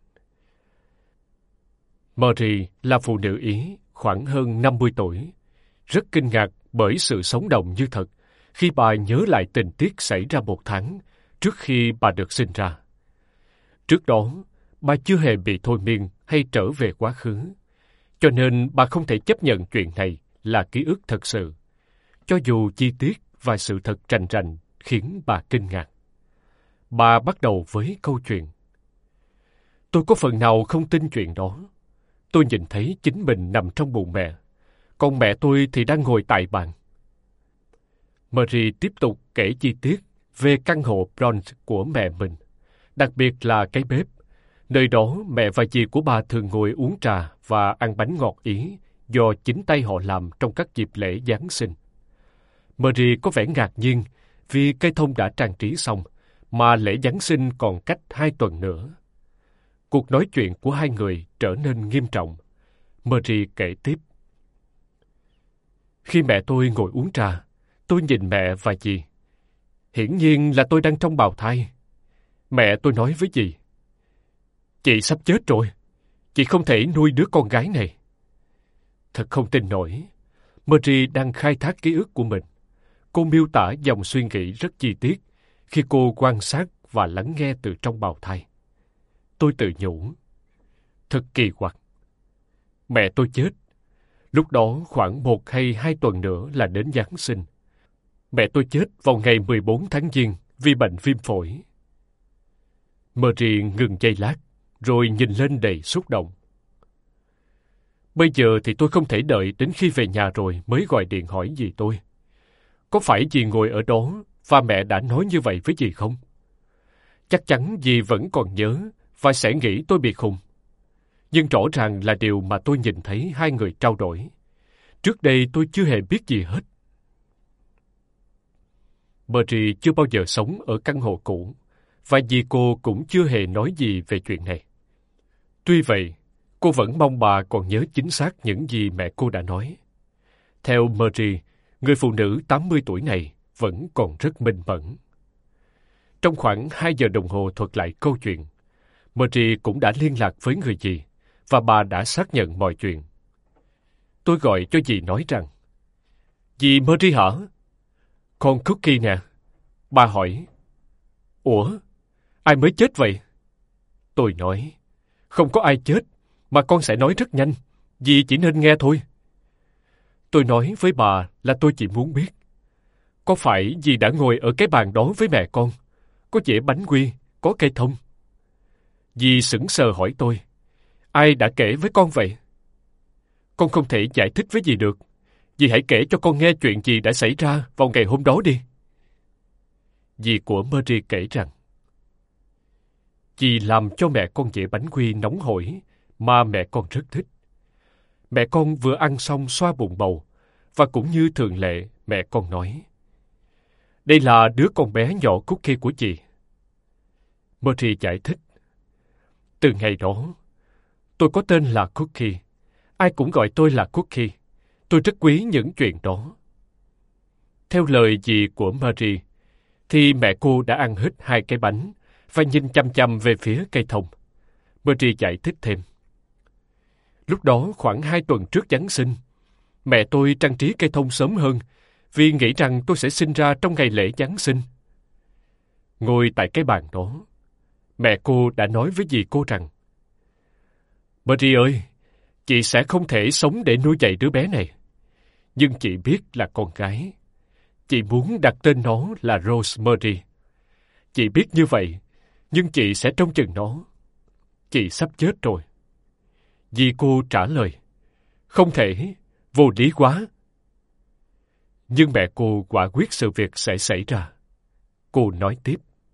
Marie là phụ nữ Ý, khoảng hơn 50 tuổi, rất kinh ngạc bởi sự sống động như thật khi bà nhớ lại tình tiết xảy ra 1 tháng trước khi bà được sinh ra. Trước đó, bà chưa hề bị thôi miên hay trở về quá khứ, cho nên bà không thể chấp nhận chuyện này là ký ức thật sự, cho dù chi tiết và sự thật rành rành khiến bà kinh ngạc. Bà bắt đầu với câu chuyện. Tôi có phần nào không tin chuyện đó. Tôi nhìn thấy chính mình nằm trong bụng mẹ, còn mẹ tôi thì đang ngồi tại bàn. Marie tiếp tục kể chi tiết về căn hộ bronze của mẹ mình, đặc biệt là cái bếp. Nơi đó mẹ và dì của bà thường ngồi uống trà và ăn bánh ngọt Ý do chính tay họ làm trong các dịp lễ Giáng sinh. Marie có vẻ ngạc nhiên vì cây thông đã trang trí xong, mà lễ Giáng sinh còn cách 2 tuần nữa. Cuộc nói chuyện của hai người trở nên nghiêm trọng. Marie kể tiếp. Khi mẹ tôi ngồi uống trà, tôi nhìn mẹ và dì. Hiển nhiên là tôi đang trong bào thai. Mẹ tôi nói với dì, chị sắp chết rồi, chị không thể nuôi đứa con gái này. Thật không tin nổi, Marie đang khai thác ký ức của mình. Cô miêu tả dòng suy nghĩ rất chi tiết khi cô quan sát và lắng nghe từ trong bào thai. Tôi tự nhủ, thật kỳ quặc. Mẹ tôi chết, Lúc đó khoảng 1 hay 2 tuần nữa là đến Giáng sinh. Mẹ tôi chết vào ngày 14 tháng Giêng vì bệnh viêm phổi. Mary ngừng giây lát, rồi nhìn lên đầy xúc động. Bây giờ thì tôi không thể đợi đến khi về nhà rồi mới gọi điện hỏi dì tôi. Có phải dì ngồi ở đó và mẹ đã nói như vậy với dì không? Chắc chắn dì vẫn còn nhớ và sẽ nghĩ tôi bị khùng. Nhưng rõ ràng là điều mà tôi nhìn thấy hai người trao đổi. Trước đây tôi chưa hề biết gì hết. Mary chưa bao giờ sống ở căn hộ cũ, và dì cô cũng chưa hề nói gì về chuyện này. Tuy vậy, cô vẫn mong bà còn nhớ chính xác những gì mẹ cô đã nói. Theo Mary, người phụ nữ 80 tuổi này vẫn còn rất minh mẫn. Trong khoảng 2 giờ đồng hồ thuật lại câu chuyện, Mary cũng đã liên lạc với người dì, và bà đã xác nhận mọi chuyện. Tôi gọi cho dì nói rằng, dì Mary hả? Con Cookie nè. Bà hỏi, ủa, ai mới chết vậy? Tôi nói, không có ai chết, mà con sẽ nói rất nhanh, dì chỉ nên nghe thôi. Tôi nói với bà là tôi chỉ muốn biết, có phải dì đã ngồi ở cái bàn đó với mẹ con, có dĩa bánh quy, có cây thông? Dì sững sờ hỏi tôi, ai đã kể với con vậy? Con không thể giải thích với dì được. Dì hãy kể cho con nghe chuyện gì đã xảy ra vào ngày hôm đó đi. Dì của Mary kể rằng, dì làm cho mẹ con dĩa bánh quy nóng hổi mà mẹ con rất thích. Mẹ con vừa ăn xong xoa bụng bầu, và cũng như thường lệ, mẹ con nói, đây là đứa con bé nhỏ Cookie của chị. Mary giải thích, từ ngày đó, tôi có tên là Cookie. Ai cũng gọi tôi là Cookie. Tôi rất quý những chuyện đó. Theo lời dì của Mary, thì mẹ cô đã ăn hết 2 cái bánh và nhìn chăm chăm về phía cây thông. Mary giải thích thêm. Lúc đó khoảng 2 tuần trước Giáng sinh, mẹ tôi trang trí cây thông sớm hơn vì nghĩ rằng tôi sẽ sinh ra trong ngày lễ Giáng sinh. Ngồi tại cái bàn đó, mẹ cô đã nói với dì cô rằng, Mary ơi, chị sẽ không thể sống để nuôi dạy đứa bé này. Nhưng chị biết là con gái. Chị muốn đặt tên nó là Rosemary. Chị biết như vậy, nhưng chị sẽ trông chừng nó. Chị sắp chết rồi. Dì cô trả lời, không thể, vô lý quá. Nhưng mẹ cô quả quyết sự việc sẽ xảy ra. Cô nói tiếp.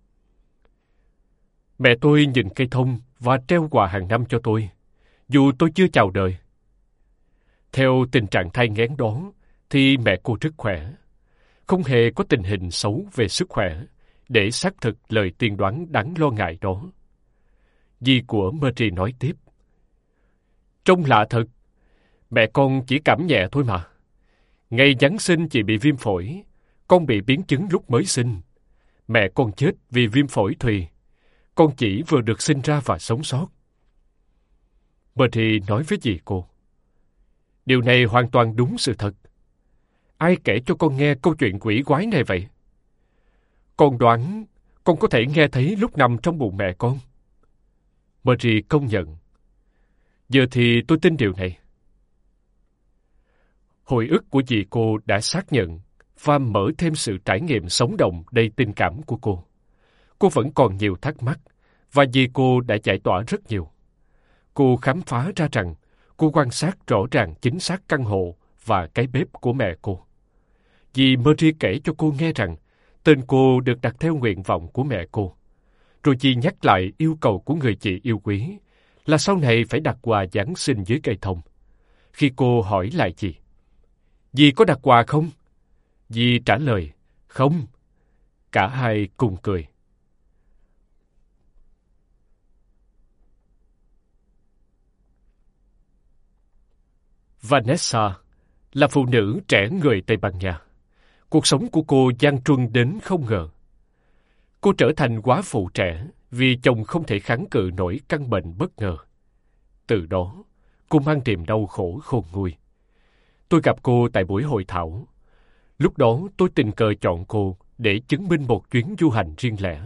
Mẹ tôi nhìn cây thông và treo quà hàng năm cho tôi, dù tôi chưa chào đời. Theo tình trạng thai nghén đó, thì mẹ cô rất khỏe. Không hề có tình hình xấu về sức khỏe để xác thực lời tiên đoán đáng lo ngại đó. Dì của Mary nói tiếp. Trông lạ thật, mẹ con chỉ cảm nhẹ thôi mà. Ngày Giáng sinh chị bị viêm phổi, con bị biến chứng lúc mới sinh. Mẹ con chết vì viêm phổi thùy. Con chỉ vừa được sinh ra và sống sót. Mary nói với dì cô. Điều này hoàn toàn đúng sự thật. Ai kể cho con nghe câu chuyện quỷ quái này vậy? Con đoán con có thể nghe thấy lúc nằm trong bụng mẹ con. Mary công nhận. Giờ thì tôi tin điều này. Hồi ức của dì cô đã xác nhận và mở thêm sự trải nghiệm sống động đầy tình cảm của cô. Cô vẫn còn nhiều thắc mắc, và dì cô đã giải tỏa rất nhiều. Cô khám phá ra rằng cô quan sát rõ ràng chính xác căn hộ và cái bếp của mẹ cô. Dì Mary kể cho cô nghe rằng tên cô được đặt theo nguyện vọng của mẹ cô. Rồi dì nhắc lại yêu cầu của người chị yêu quý là sau này phải đặt quà Giáng sinh dưới cây thông. Khi cô hỏi lại dì có đặt quà không? Dì trả lời, không. Cả hai cùng cười. Vanessa là phụ nữ trẻ người Tây Ban Nha. Cuộc sống của cô gian truân đến không ngờ. Cô trở thành góa phụ trẻ vì chồng không thể kháng cự nổi căn bệnh bất ngờ. Từ đó, cô mang niềm đau khổ khôn nguôi. Tôi gặp cô tại buổi hội thảo. Lúc đó tôi tình cờ chọn cô để chứng minh một chuyến du hành riêng lẻ.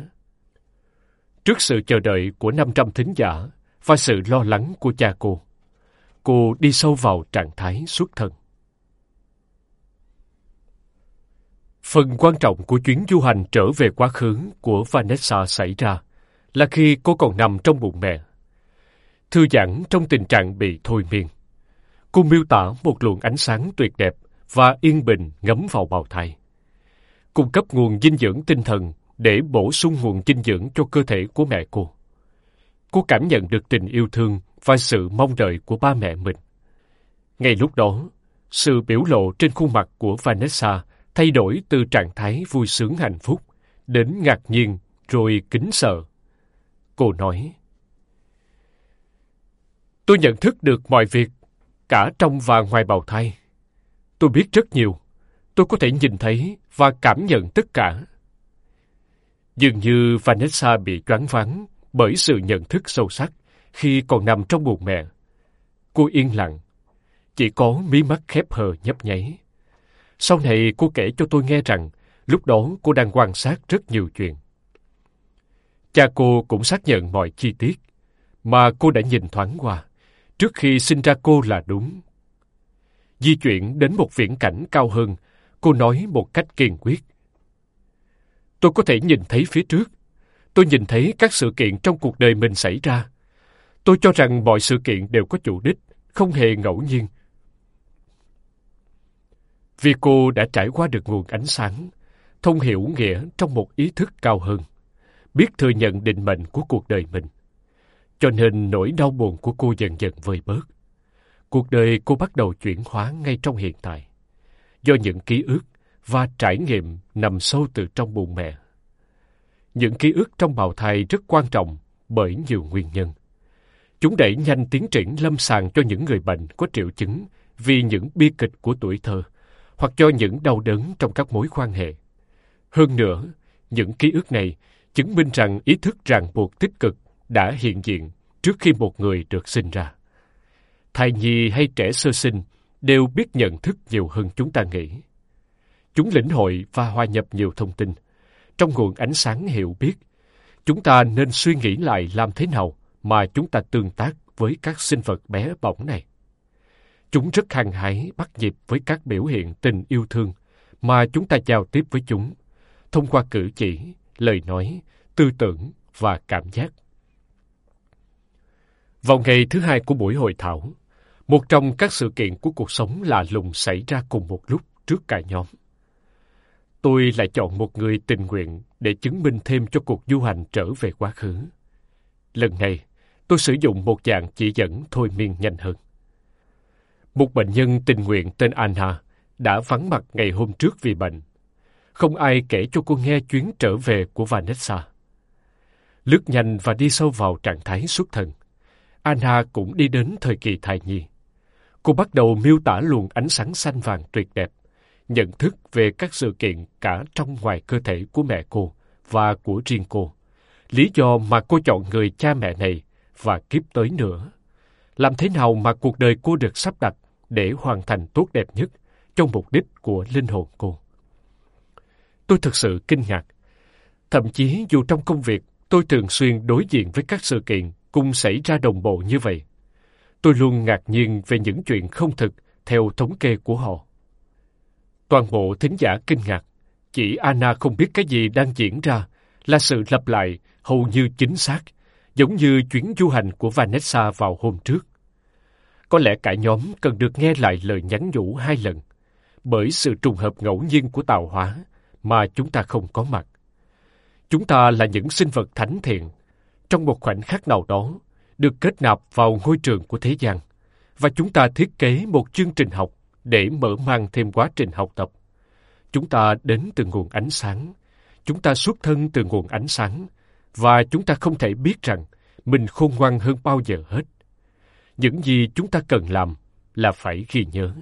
Trước sự chờ đợi của 500 thính giả và sự lo lắng của cha cô cô đi sâu vào trạng thái xuất thần. Phần quan trọng của chuyến du hành trở về quá khứ của Vanessa xảy ra là khi cô còn nằm trong bụng mẹ. Thư giãn trong tình trạng bị thôi miên, cô miêu tả một luồng ánh sáng tuyệt đẹp và yên bình ngấm vào bào thai, cung cấp nguồn dinh dưỡng tinh thần để bổ sung nguồn dinh dưỡng cho cơ thể của mẹ cô. Cô cảm nhận được tình yêu thương và sự mong đợi của ba mẹ mình. Ngay lúc đó, sự biểu lộ trên khuôn mặt của Vanessa thay đổi từ trạng thái vui sướng hạnh phúc đến ngạc nhiên rồi kính sợ. Cô nói, tôi nhận thức được mọi việc, cả trong và ngoài bào thai. Tôi biết rất nhiều. Tôi có thể nhìn thấy và cảm nhận tất cả. Dường như Vanessa bị choáng váng bởi sự nhận thức sâu sắc khi còn nằm trong bụng mẹ. Cô yên lặng, chỉ có mí mắt khép hờ nhấp nháy. Sau này cô kể cho tôi nghe rằng lúc đó cô đang quan sát rất nhiều chuyện. Cha cô cũng xác nhận mọi chi tiết mà cô đã nhìn thoáng qua trước khi sinh ra cô là đúng. Di chuyển đến một viễn cảnh cao hơn, cô nói một cách kiên quyết. Tôi có thể nhìn thấy phía trước. Tôi nhìn thấy các sự kiện trong cuộc đời mình xảy ra. Tôi cho rằng mọi sự kiện đều có chủ đích, không hề ngẫu nhiên. Vì cô đã trải qua được nguồn ánh sáng, thông hiểu nghĩa trong một ý thức cao hơn, biết thừa nhận định mệnh của cuộc đời mình. Cho nên nỗi đau buồn của cô dần dần vơi bớt. Cuộc đời cô bắt đầu chuyển hóa ngay trong hiện tại, do những ký ức và trải nghiệm nằm sâu từ trong bụng mẹ. Những ký ức trong bào thai rất quan trọng bởi nhiều nguyên nhân. Chúng đẩy nhanh tiến triển lâm sàng cho những người bệnh có triệu chứng vì những bi kịch của tuổi thơ, hoặc cho những đau đớn trong các mối quan hệ. Hơn nữa, những ký ức này chứng minh rằng ý thức ràng buộc tích cực đã hiện diện trước khi một người được sinh ra. Thai nhi hay trẻ sơ sinh đều biết nhận thức nhiều hơn chúng ta nghĩ. Chúng lĩnh hội và hòa nhập nhiều thông tin. Trong nguồn ánh sáng hiểu biết, chúng ta nên suy nghĩ lại làm thế nào mà chúng ta tương tác với các sinh vật bé bỏng này. Chúng rất hăng hái bắt nhịp với các biểu hiện tình yêu thương mà chúng ta giao tiếp với chúng, thông qua cử chỉ, lời nói, tư tưởng và cảm giác. Vào ngày thứ hai của buổi hội thảo, một trong các sự kiện của cuộc sống lạ lùng xảy ra cùng một lúc trước cả nhóm. Tôi lại chọn một người tình nguyện để chứng minh thêm cho cuộc du hành trở về quá khứ. Lần này, tôi sử dụng một dạng chỉ dẫn thôi miên nhanh hơn. Một bệnh nhân tình nguyện tên Anna đã vắng mặt ngày hôm trước vì bệnh. Không ai kể cho cô nghe chuyến trở về của Vanessa. Lướt nhanh và đi sâu vào trạng thái xuất thần, Anna cũng đi đến thời kỳ thai nhi. Cô bắt đầu miêu tả luồng ánh sáng xanh vàng tuyệt đẹp, nhận thức về các sự kiện cả trong ngoài cơ thể của mẹ cô và của riêng cô, lý do mà cô chọn người cha mẹ này và kiếp tới nữa. Làm thế nào mà cuộc đời cô được sắp đặt để hoàn thành tốt đẹp nhất trong mục đích của linh hồn cô. Tôi thực sự kinh ngạc. Thậm chí dù trong công việc tôi thường xuyên đối diện với các sự kiện cùng xảy ra đồng bộ như vậy, tôi luôn ngạc nhiên về những chuyện không thực theo thống kê của họ. Toàn bộ thính giả kinh ngạc, chỉ Anna không biết cái gì đang diễn ra là sự lặp lại hầu như chính xác, giống như chuyến du hành của Vanessa vào hôm trước. Có lẽ cả nhóm cần được nghe lại lời nhắn nhủ 2 lần, bởi sự trùng hợp ngẫu nhiên của tạo hóa mà chúng ta không có mặt. Chúng ta là những sinh vật thánh thiện, trong một khoảnh khắc nào đó, được kết nạp vào ngôi trường của thế gian, và chúng ta thiết kế một chương trình học để mở mang thêm quá trình học tập. Chúng ta đến từ nguồn ánh sáng, chúng ta xuất thân từ nguồn ánh sáng, và chúng ta không thể biết rằng mình khôn ngoan hơn bao giờ hết. Những gì chúng ta cần làm là phải ghi nhớ.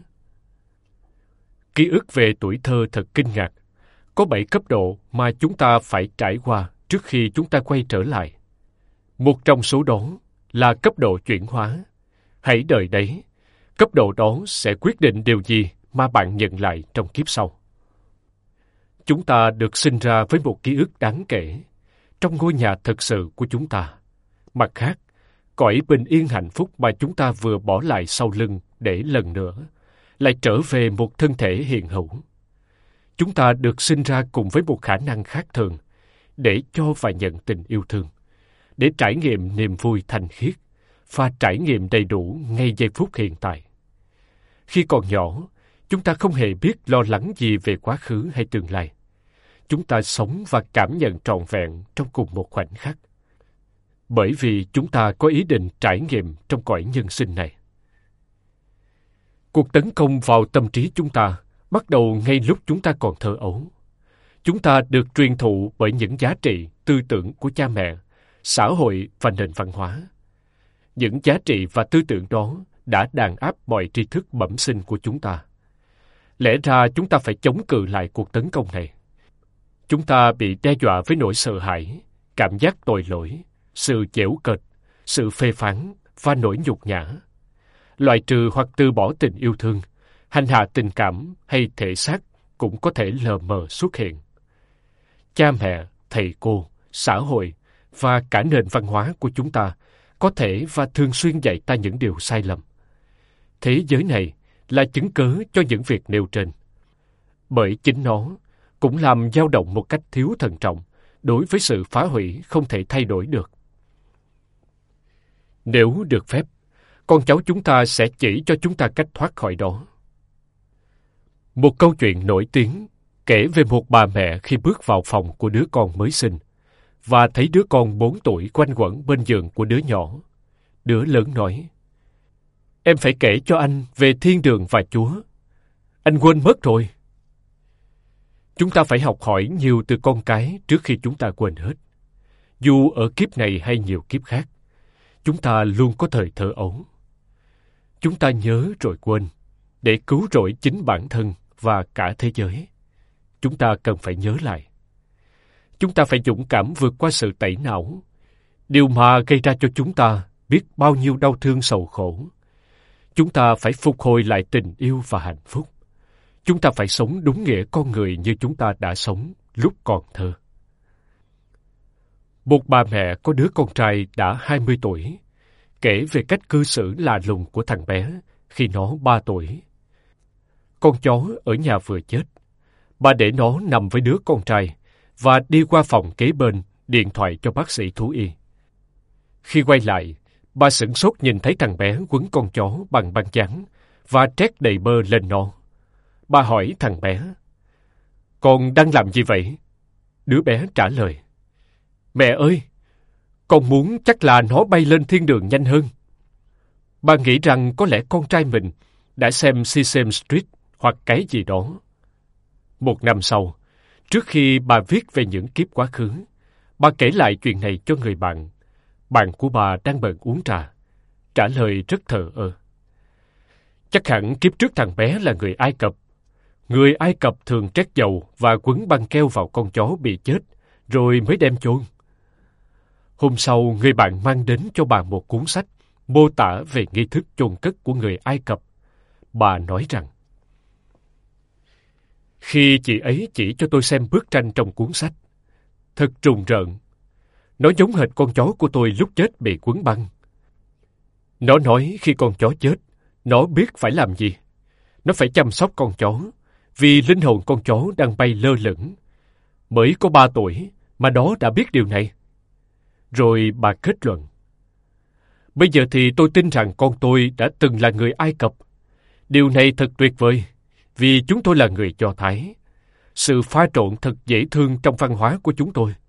Ký ức về tuổi thơ thật kinh ngạc. Có 7 cấp độ mà chúng ta phải trải qua trước khi chúng ta quay trở lại. Một trong số đó là cấp độ chuyển hóa. Hãy đợi đấy, cấp độ đó sẽ quyết định điều gì mà bạn nhận lại trong kiếp sau. Chúng ta được sinh ra với một ký ức đáng kể trong ngôi nhà thực sự của chúng ta. Mặt khác, cõi bình yên hạnh phúc mà chúng ta vừa bỏ lại sau lưng để lần nữa lại trở về một thân thể hiện hữu. Chúng ta được sinh ra cùng với một khả năng khác thường để cho và nhận tình yêu thương, để trải nghiệm niềm vui thanh khiết và trải nghiệm đầy đủ ngay giây phút hiện tại. Khi còn nhỏ, chúng ta không hề biết lo lắng gì về quá khứ hay tương lai. Chúng ta sống và cảm nhận trọn vẹn trong cùng một khoảnh khắc, bởi vì chúng ta có ý định trải nghiệm trong cõi nhân sinh này. Cuộc tấn công vào tâm trí chúng ta bắt đầu ngay lúc chúng ta còn thơ ấu. Chúng ta được truyền thụ bởi những giá trị, tư tưởng của cha mẹ, xã hội và nền văn hóa. Những giá trị và tư tưởng đó đã đàn áp mọi tri thức bẩm sinh của chúng ta. Lẽ ra chúng ta phải chống cự lại cuộc tấn công này. Chúng ta bị đe dọa với nỗi sợ hãi, cảm giác tội lỗi, sự giễu cợt, sự phê phán và nỗi nhục nhã. Loại trừ hoặc từ bỏ tình yêu thương, hành hạ tình cảm hay thể xác cũng có thể lờ mờ xuất hiện. Cha mẹ, thầy cô, xã hội và cả nền văn hóa của chúng ta có thể và thường xuyên dạy ta những điều sai lầm. Thế giới này là chứng cớ cho những việc nêu trên. Bởi chính nó cũng làm dao động một cách thiếu thận trọng đối với sự phá hủy không thể thay đổi được. Nếu được phép, con cháu chúng ta sẽ chỉ cho chúng ta cách thoát khỏi đó. Một câu chuyện nổi tiếng kể về một bà mẹ khi bước vào phòng của đứa con mới sinh và thấy đứa con 4 tuổi quanh quẩn bên giường của đứa nhỏ. Đứa lớn nói: "Em phải kể cho anh về thiên đường và Chúa. Anh quên mất rồi." Chúng ta phải học hỏi nhiều từ con cái trước khi chúng ta quên hết. Dù ở kiếp này hay nhiều kiếp khác, chúng ta luôn có thời thơ ấu. Chúng ta nhớ rồi quên để cứu rỗi chính bản thân và cả thế giới. Chúng ta cần phải nhớ lại. Chúng ta phải dũng cảm vượt qua sự tẩy não, điều mà gây ra cho chúng ta biết bao nhiêu đau thương sầu khổ. Chúng ta phải phục hồi lại tình yêu và hạnh phúc. Chúng ta phải sống đúng nghĩa con người như chúng ta đã sống lúc còn thơ. Một bà mẹ có đứa con trai đã 20 tuổi, kể về cách cư xử lạ lùng của thằng bé khi nó 3 tuổi. Con chó ở nhà vừa chết. Bà để nó nằm với đứa con trai và đi qua phòng kế bên điện thoại cho bác sĩ thú y. Khi quay lại, bà sửng sốt nhìn thấy thằng bé quấn con chó bằng băng dán và trét đầy bơ lên nó. Bà hỏi thằng bé: "Con đang làm gì vậy?" Đứa bé trả lời: "Mẹ ơi, con muốn chắc là nó bay lên thiên đường nhanh hơn." Bà nghĩ rằng có lẽ con trai mình đã xem Sesame Street hoặc cái gì đó. 1 năm sau, trước khi bà viết về những kiếp quá khứ, bà kể lại chuyện này cho người bạn. Bạn của bà đang bận uống trà, trả lời rất thờ ơ: "Chắc hẳn kiếp trước thằng bé là người Ai Cập. Người Ai Cập thường trét dầu và quấn băng keo vào con chó bị chết, rồi mới đem chôn." Hôm sau, người bạn mang đến cho bà một cuốn sách mô tả về nghi thức chôn cất của người Ai Cập. Bà nói rằng: "Khi chị ấy chỉ cho tôi xem bức tranh trong cuốn sách, thật rùng rợn. Nó giống hệt con chó của tôi lúc chết bị quấn băng. Nó nói khi con chó chết, nó biết phải làm gì. Nó phải chăm sóc con chó, vì linh hồn con chó đang bay lơ lửng. Mới có 3 tuổi mà nó đã biết điều này." Rồi bà kết luận: "Bây giờ thì tôi tin rằng con tôi đã từng là người Ai Cập. Điều này thật tuyệt vời, vì chúng tôi là người Do Thái. Sự pha trộn thật dễ thương trong văn hóa của chúng tôi."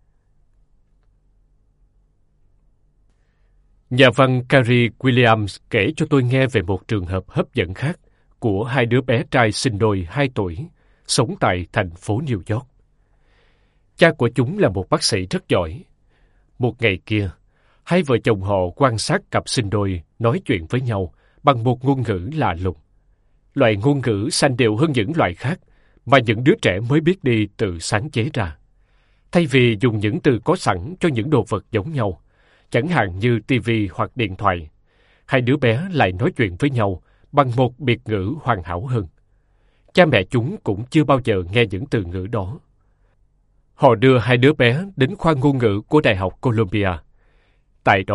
Nhà văn Carrie Williams kể cho tôi nghe về một trường hợp hấp dẫn khác của 2 đứa bé trai sinh đôi 2 tuổi, sống tại thành phố New York. Cha của chúng là một bác sĩ rất giỏi. Một ngày kia, 2 vợ chồng họ quan sát cặp sinh đôi nói chuyện với nhau bằng một ngôn ngữ lạ lùng. Loại ngôn ngữ sanh điệu hơn những loại khác mà những đứa trẻ mới biết đi tự sáng chế ra. Thay vì dùng những từ có sẵn cho những đồ vật giống nhau, chẳng hạn như tivi hoặc điện thoại, 2 đứa bé lại nói chuyện với nhau bằng một biệt ngữ hoàn hảo hơn. Cha mẹ chúng cũng chưa bao giờ nghe những từ ngữ đó. Họ đưa 2 đứa bé đến khoa ngôn ngữ của Đại học Columbia. Tại đó,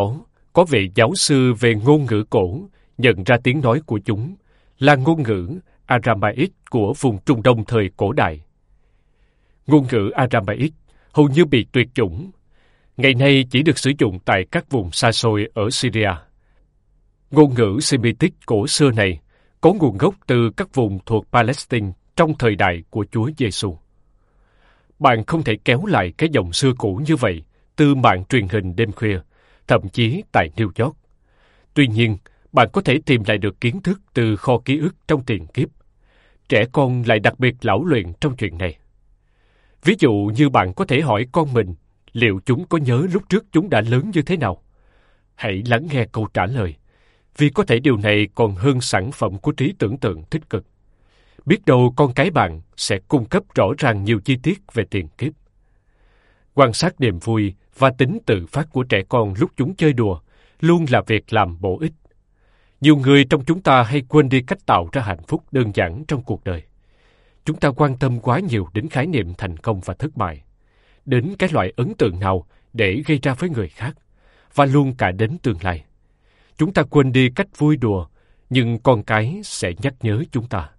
Có vị giáo sư về ngôn ngữ cổ nhận ra tiếng nói của chúng là ngôn ngữ Aramaic của vùng Trung Đông thời cổ đại. Ngôn ngữ Aramaic hầu như bị tuyệt chủng. Ngày nay chỉ được sử dụng tại các vùng xa xôi ở Syria. Ngôn ngữ Semitic cổ xưa này có nguồn gốc từ các vùng thuộc Palestine trong thời đại của Chúa Giêsu. Bạn không thể kéo lại cái dòng xưa cũ như vậy từ mạng truyền hình đêm khuya, thậm chí tại New York. Tuy nhiên, bạn có thể tìm lại được kiến thức từ kho ký ức trong tiền kiếp. Trẻ con lại đặc biệt lão luyện trong chuyện này. Ví dụ như bạn có thể hỏi con mình liệu chúng có nhớ lúc trước chúng đã lớn như thế nào. Hãy lắng nghe câu trả lời, vì có thể điều này còn hơn sản phẩm của trí tưởng tượng tích cực. Biết đâu con cái bạn sẽ cung cấp rõ ràng nhiều chi tiết về tiền kiếp. Quan sát niềm vui và tính tự phát của trẻ con lúc chúng chơi đùa luôn là việc làm bổ ích. Nhiều người trong chúng ta hay quên đi cách tạo ra hạnh phúc đơn giản trong cuộc đời. Chúng ta quan tâm quá nhiều đến khái niệm thành công và thất bại, đến cái loại ấn tượng nào để gây ra với người khác, và luôn cả đến tương lai. Chúng ta quên đi cách vui đùa, nhưng con cái sẽ nhắc nhở chúng ta.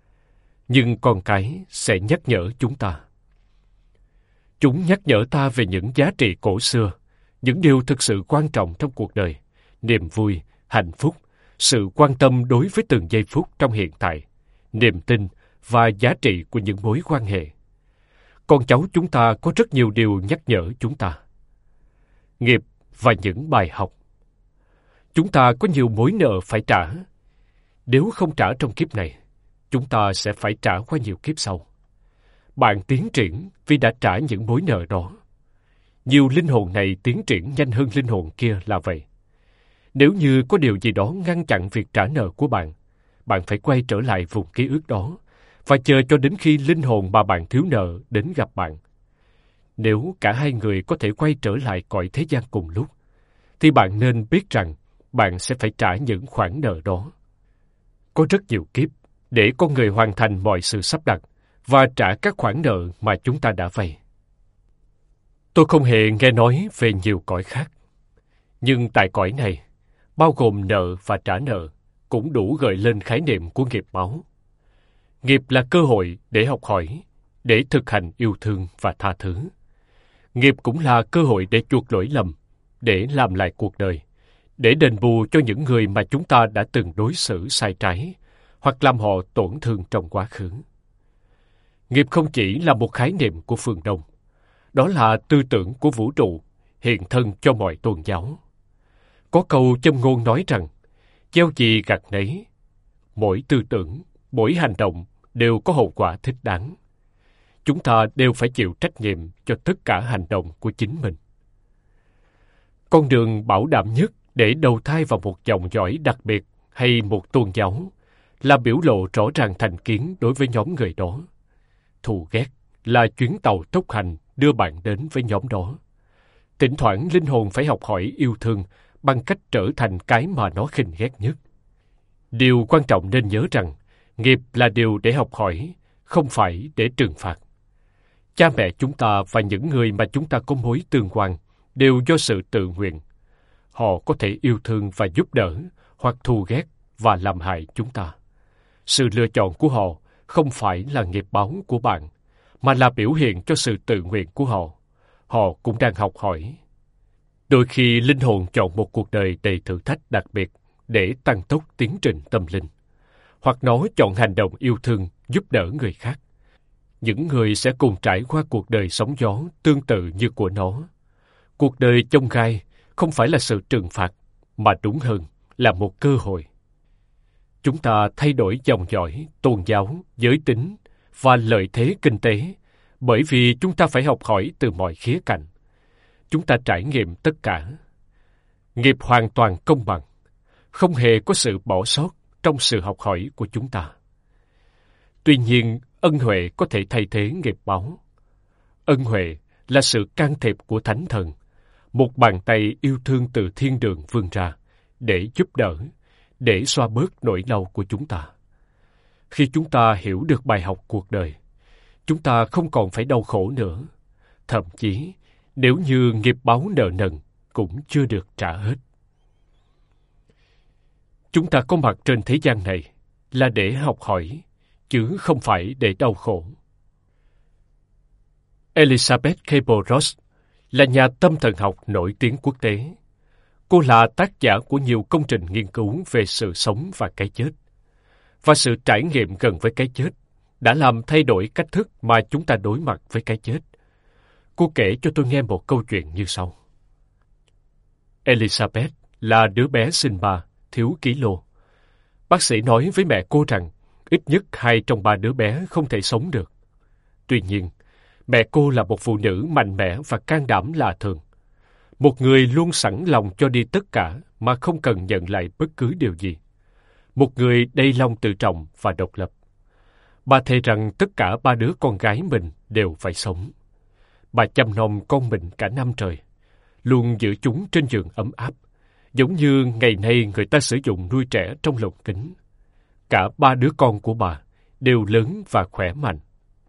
Chúng nhắc nhở ta về những giá trị cổ xưa, những điều thực sự quan trọng trong cuộc đời, niềm vui, hạnh phúc, sự quan tâm đối với từng giây phút trong hiện tại, niềm tin và giá trị của những mối quan hệ. Con cháu chúng ta có rất nhiều điều nhắc nhở chúng ta. Nghiệp và những bài học. Chúng ta có nhiều mối nợ phải trả. Nếu không trả trong kiếp này, chúng ta sẽ phải trả qua nhiều kiếp sau. Bạn tiến triển vì đã trả những mối nợ đó. Nhiều linh hồn này tiến triển nhanh hơn linh hồn kia là vậy. Nếu như có điều gì đó ngăn chặn việc trả nợ của bạn, bạn phải quay trở lại vùng ký ức đó và chờ cho đến khi linh hồn mà bạn thiếu nợ đến gặp bạn. Nếu cả hai người có thể quay trở lại cõi thế gian cùng lúc, thì bạn nên biết rằng bạn sẽ phải trả những khoản nợ đó. Có rất nhiều kiếp để con người hoàn thành mọi sự sắp đặt và trả các khoản nợ mà chúng ta đã vay. Tôi không hề nghe nói về nhiều cõi khác, nhưng tại cõi này, bao gồm nợ và trả nợ, cũng đủ gợi lên khái niệm của nghiệp báo. Nghiệp là cơ hội để học hỏi, để thực hành yêu thương và tha thứ. Nghiệp cũng là cơ hội để chuộc lỗi lầm, để làm lại cuộc đời, để đền bù cho những người mà chúng ta đã từng đối xử sai trái, hoặc làm họ tổn thương trong quá khứ. Nghiệp không chỉ là một khái niệm của phương Đông, đó là tư tưởng của vũ trụ, hiện thân cho mọi tôn giáo. Có câu châm ngôn nói rằng, gieo gì gặt nấy. Mỗi tư tưởng, mỗi hành động đều có hậu quả thích đáng. Chúng ta đều phải chịu trách nhiệm cho tất cả hành động của chính mình. Con đường bảo đảm nhất để đầu thai vào một dòng dõi đặc biệt hay một tôn giáo là biểu lộ rõ ràng thành kiến đối với nhóm người đó. Thù ghét là chuyến tàu tốc hành đưa bạn đến với nhóm đó. Thỉnh thoảng linh hồn phải học hỏi yêu thương bằng cách trở thành cái mà nó khinh ghét nhất. Điều quan trọng nên nhớ rằng, nghiệp là điều để học hỏi, không phải để trừng phạt. Cha mẹ chúng ta và những người mà chúng ta có mối tương quan đều do sự tự nguyện. Họ có thể yêu thương và giúp đỡ, hoặc thù ghét và làm hại chúng ta. Sự lựa chọn của họ không phải là nghiệp báo của bạn, mà là biểu hiện cho sự tự nguyện của họ. Họ cũng đang học hỏi. Đôi khi linh hồn chọn một cuộc đời đầy thử thách đặc biệt để tăng tốc tiến trình tâm linh, hoặc nó chọn hành động yêu thương, giúp đỡ người khác. Những người sẽ cùng trải qua cuộc đời sóng gió tương tự như của nó. Cuộc đời chông gai không phải là sự trừng phạt, mà đúng hơn là một cơ hội. Chúng ta thay đổi dòng dõi, tôn giáo, giới tính và lợi thế kinh tế bởi vì chúng ta phải học hỏi từ mọi khía cạnh. Chúng ta trải nghiệm tất cả. Nghiệp hoàn toàn công bằng, không hề có sự bỏ sót trong sự học hỏi của chúng ta. Tuy nhiên, ân huệ có thể thay thế nghiệp báo. Ân huệ là sự can thiệp của Thánh Thần, một bàn tay yêu thương từ thiên đường vươn ra để giúp đỡ, để xoa bớt nỗi đau của chúng ta. Khi chúng ta hiểu được bài học cuộc đời, chúng ta không còn phải đau khổ nữa. Thậm chí, nếu như nghiệp báo nợ nần cũng chưa được trả hết. Chúng ta có mặt trên thế gian này là để học hỏi, chứ không phải để đau khổ. Elizabeth Kubler-Ross là nhà tâm thần học nổi tiếng quốc tế. Cô là tác giả của nhiều công trình nghiên cứu về sự sống và cái chết. Và sự trải nghiệm gần với cái chết đã làm thay đổi cách thức mà chúng ta đối mặt với cái chết. Cô kể cho tôi nghe một câu chuyện như sau. Elizabeth là đứa bé sinh ba, thiếu ký lô. Bác sĩ nói với mẹ cô rằng ít nhất 2 trong 3 đứa bé không thể sống được. Tuy nhiên, mẹ cô là một phụ nữ mạnh mẽ và can đảm lạ thường. Một người luôn sẵn lòng cho đi tất cả mà không cần nhận lại bất cứ điều gì. Một người đầy lòng tự trọng và độc lập. Bà thề rằng tất cả 3 đứa con gái mình đều phải sống. Bà chăm nom con mình cả năm trời, luôn giữ chúng trên giường ấm áp, giống như ngày nay người ta sử dụng nuôi trẻ trong lồng kính. Cả 3 đứa con của bà đều lớn và khỏe mạnh.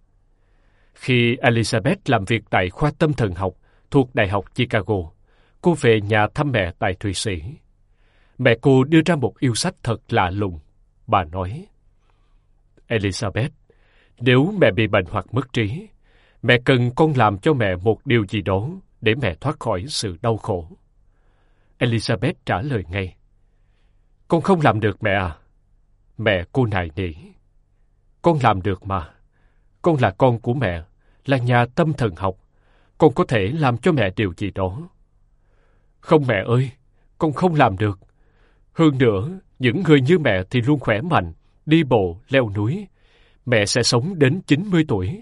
Khi Elizabeth làm việc tại khoa tâm thần học thuộc Đại học Chicago, cô về nhà thăm mẹ tại Thụy Sĩ. Mẹ cô đưa ra một yêu sách thật lạ lùng. Bà nói, Elizabeth, nếu mẹ bị bệnh hoặc mất trí, mẹ cần con làm cho mẹ một điều gì đó để mẹ thoát khỏi sự đau khổ. Elizabeth trả lời ngay, con không làm được mẹ à? Mẹ cô nài nỉ, con làm được mà. Con là con của mẹ, là nhà tâm thần học. Con có thể làm cho mẹ điều gì đó. Không mẹ ơi, con không làm được. Hơn nữa, những người như mẹ thì luôn khỏe mạnh, đi bộ, leo núi. Mẹ sẽ sống đến 90 tuổi.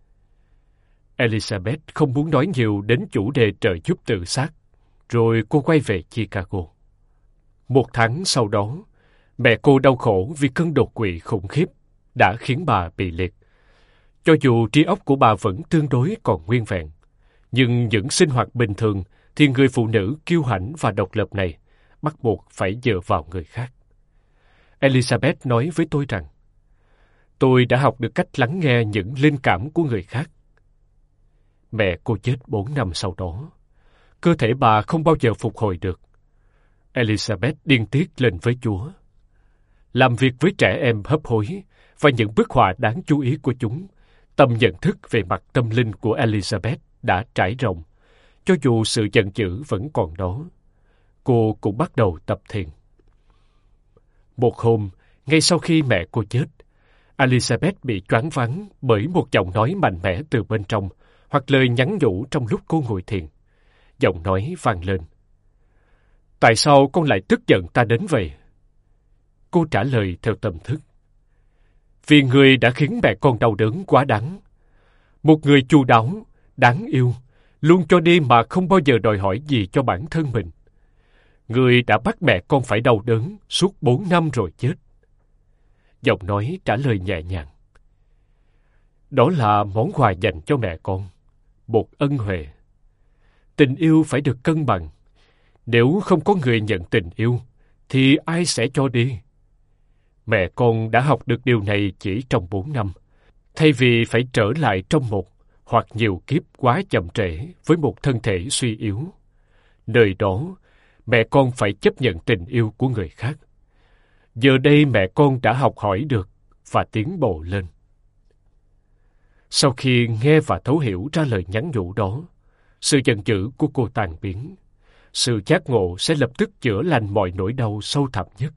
Elizabeth không muốn nói nhiều đến chủ đề trợ giúp tự sát, rồi cô quay về Chicago. 1 tháng sau đó, mẹ cô đau khổ vì cơn đột quỵ khủng khiếp đã khiến bà bị liệt. Cho dù trí óc của bà vẫn tương đối còn nguyên vẹn, nhưng những sinh hoạt bình thường thì người phụ nữ kiêu hãnh và độc lập này bắt buộc phải dựa vào người khác. Elizabeth nói với tôi rằng, tôi đã học được cách lắng nghe những linh cảm của người khác. Mẹ cô chết 4 năm sau đó. Cơ thể bà không bao giờ phục hồi được. Elizabeth điên tiết lên với Chúa. Làm việc với trẻ em hấp hối và những bức họa đáng chú ý của chúng, tầm nhận thức về mặt tâm linh của Elizabeth đã trải rộng, cho dù sự giận dữ vẫn còn đó. Cô cũng bắt đầu tập thiền. Một hôm, ngay sau khi mẹ cô chết, Elizabeth bị choáng váng bởi một giọng nói mạnh mẽ từ bên trong, hoặc lời nhắn nhủ trong lúc cô ngồi thiền. Giọng nói vang lên. Tại sao con lại tức giận ta đến vậy? Cô trả lời theo tâm thức. Vì người đã khiến mẹ con đau đớn quá đáng. Một người chu đáo, đáng yêu, luôn cho đi mà không bao giờ đòi hỏi gì cho bản thân mình. Người đã bắt mẹ con phải đau đớn suốt 4 năm rồi chết. Giọng nói trả lời nhẹ nhàng. Đó là món quà dành cho mẹ con, một ân huệ. Tình yêu phải được cân bằng. Nếu không có người nhận tình yêu, thì ai sẽ cho đi? Mẹ con đã học được điều này chỉ trong 4 năm, thay vì phải trở lại trong một hoặc nhiều kiếp quá chậm trễ với một thân thể suy yếu. Nơi đó, mẹ con phải chấp nhận tình yêu của người khác. Giờ đây mẹ con đã học hỏi được và tiến bộ lên. Sau khi nghe và thấu hiểu ra lời nhắn nhủ đó, sự giận dữ của cô tan biến. Sự giác ngộ sẽ lập tức chữa lành mọi nỗi đau sâu thẳm nhất.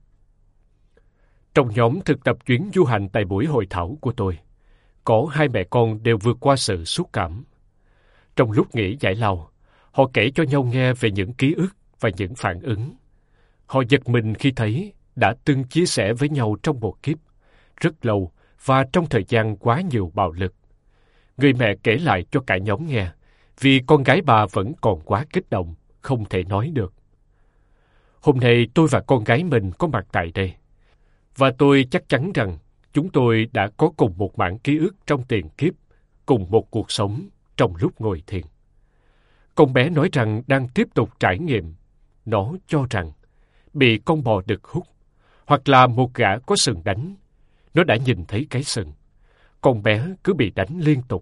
Trong nhóm thực tập chuyến du hành tại buổi hội thảo của tôi, có 2 mẹ con đều vượt qua sự xúc cảm. Trong lúc nghỉ giải lao, họ kể cho nhau nghe về những ký ức và những phản ứng. Họ giật mình khi thấy đã từng chia sẻ với nhau trong một kiếp, rất lâu và trong thời gian quá nhiều bạo lực. Người mẹ kể lại cho cả nhóm nghe, vì con gái bà vẫn còn quá kích động, không thể nói được. Hôm nay tôi và con gái mình có mặt tại đây, và tôi chắc chắn rằng chúng tôi đã có cùng một mảng ký ức trong tiền kiếp, cùng một cuộc sống trong lúc ngồi thiền. Con bé nói rằng đang tiếp tục trải nghiệm. Nó cho rằng bị con bò đực hút, hoặc là một gã có sừng đánh. Nó đã nhìn thấy cái sừng. Con bé cứ bị đánh liên tục.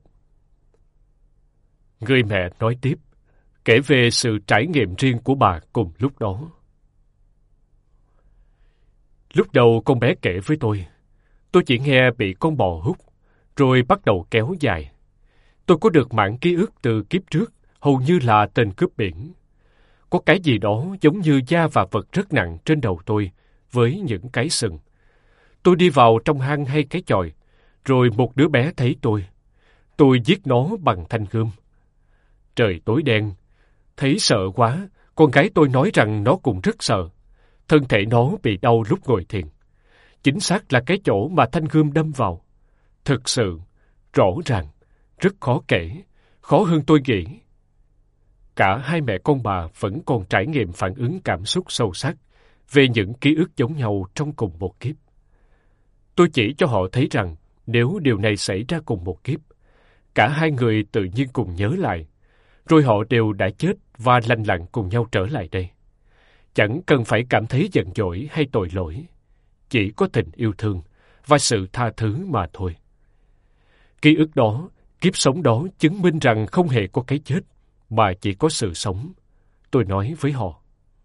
Người mẹ nói tiếp, kể về sự trải nghiệm riêng của bà cùng lúc đó. Lúc đầu con bé kể với tôi chỉ nghe bị con bò hút, rồi bắt đầu kéo dài. Tôi có được mảng ký ức từ kiếp trước, hầu như là tên cướp biển. Có cái gì đó giống như da và vật rất nặng trên đầu tôi, với những cái sừng. Tôi đi vào trong hang hay cái chòi, rồi một đứa bé thấy tôi. Tôi giết nó bằng thanh gươm. Trời tối đen, thấy sợ quá, con gái tôi nói rằng nó cũng rất sợ. Thân thể nó bị đau lúc ngồi thiền. Chính xác là cái chỗ mà thanh gươm đâm vào. Thực sự, rõ ràng, rất khó kể, khó hơn tôi nghĩ. Cả hai mẹ con bà vẫn còn trải nghiệm phản ứng cảm xúc sâu sắc về những ký ức giống nhau trong cùng một kiếp. Tôi chỉ cho họ thấy rằng nếu điều này xảy ra cùng một kiếp, cả hai người tự nhiên cùng nhớ lại, rồi họ đều đã chết và lành lặn cùng nhau trở lại đây. Chẳng cần phải cảm thấy giận dỗi hay tội lỗi, chỉ có tình yêu thương và sự tha thứ mà thôi. Ký ức đó, kiếp sống đó chứng minh rằng không hề có cái chết, mà chỉ có sự sống. Tôi nói với họ.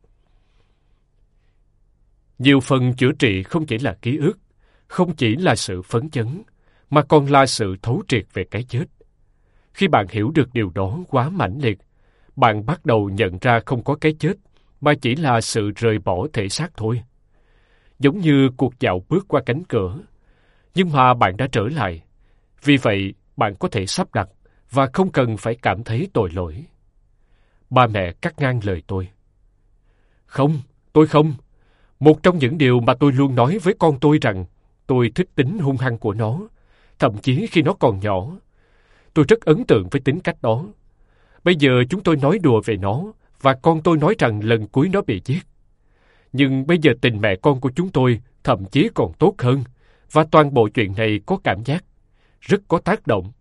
Nhiều phần chữa trị không chỉ là ký ức, không chỉ là sự phấn chấn, mà còn là sự thấu triệt về cái chết. Khi bạn hiểu được điều đó quá mãnh liệt, bạn bắt đầu nhận ra không có cái chết, mà chỉ là sự rời bỏ thể xác thôi. Giống như cuộc dạo bước qua cánh cửa, nhưng mà bạn đã trở lại. Vì vậy, bạn có thể sắp đặt và không cần phải cảm thấy tội lỗi. Ba mẹ cắt ngang lời tôi. Không, tôi không. Một trong những điều mà tôi luôn nói với con tôi rằng tôi thích tính hung hăng của nó, thậm chí khi nó còn nhỏ. Tôi rất ấn tượng với tính cách đó. Bây giờ chúng tôi nói đùa về nó, và con tôi nói rằng lần cuối nó bị giết. Nhưng bây giờ tình mẹ con của chúng tôi thậm chí còn tốt hơn, và toàn bộ chuyện này có cảm giác, rất có tác động.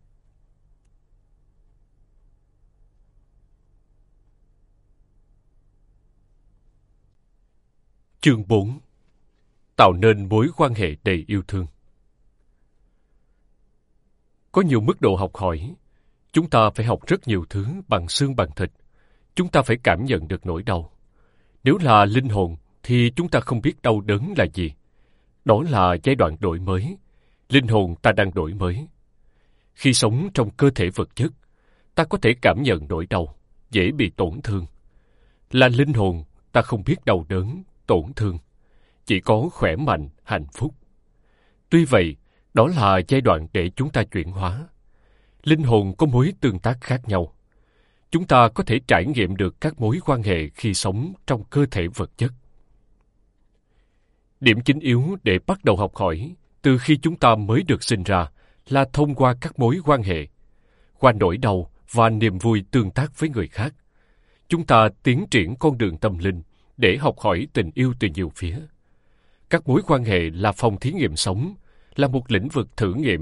Chương 4. Tạo nên mối quan hệ đầy yêu thương. Có nhiều mức độ học hỏi. Chúng ta phải học rất nhiều thứ bằng xương bằng thịt. Chúng ta phải cảm nhận được nỗi đau. Nếu là linh hồn, thì chúng ta không biết đau đớn là gì. Đó là giai đoạn đổi mới. Linh hồn ta đang đổi mới. Khi sống trong cơ thể vật chất, ta có thể cảm nhận nỗi đau, dễ bị tổn thương. Là linh hồn, ta không biết đau đớn, tổn thương. Chỉ có khỏe mạnh, hạnh phúc. Tuy vậy, đó là giai đoạn để chúng ta chuyển hóa. Linh hồn có mối tương tác khác nhau. Chúng ta có thể trải nghiệm được các mối quan hệ khi sống trong cơ thể vật chất. Điểm chính yếu để bắt đầu học hỏi từ khi chúng ta mới được sinh ra là thông qua các mối quan hệ, qua nỗi đau và niềm vui tương tác với người khác. Chúng ta tiến triển con đường tâm linh để học hỏi tình yêu từ nhiều phía. Các mối quan hệ là phòng thí nghiệm sống, là một lĩnh vực thử nghiệm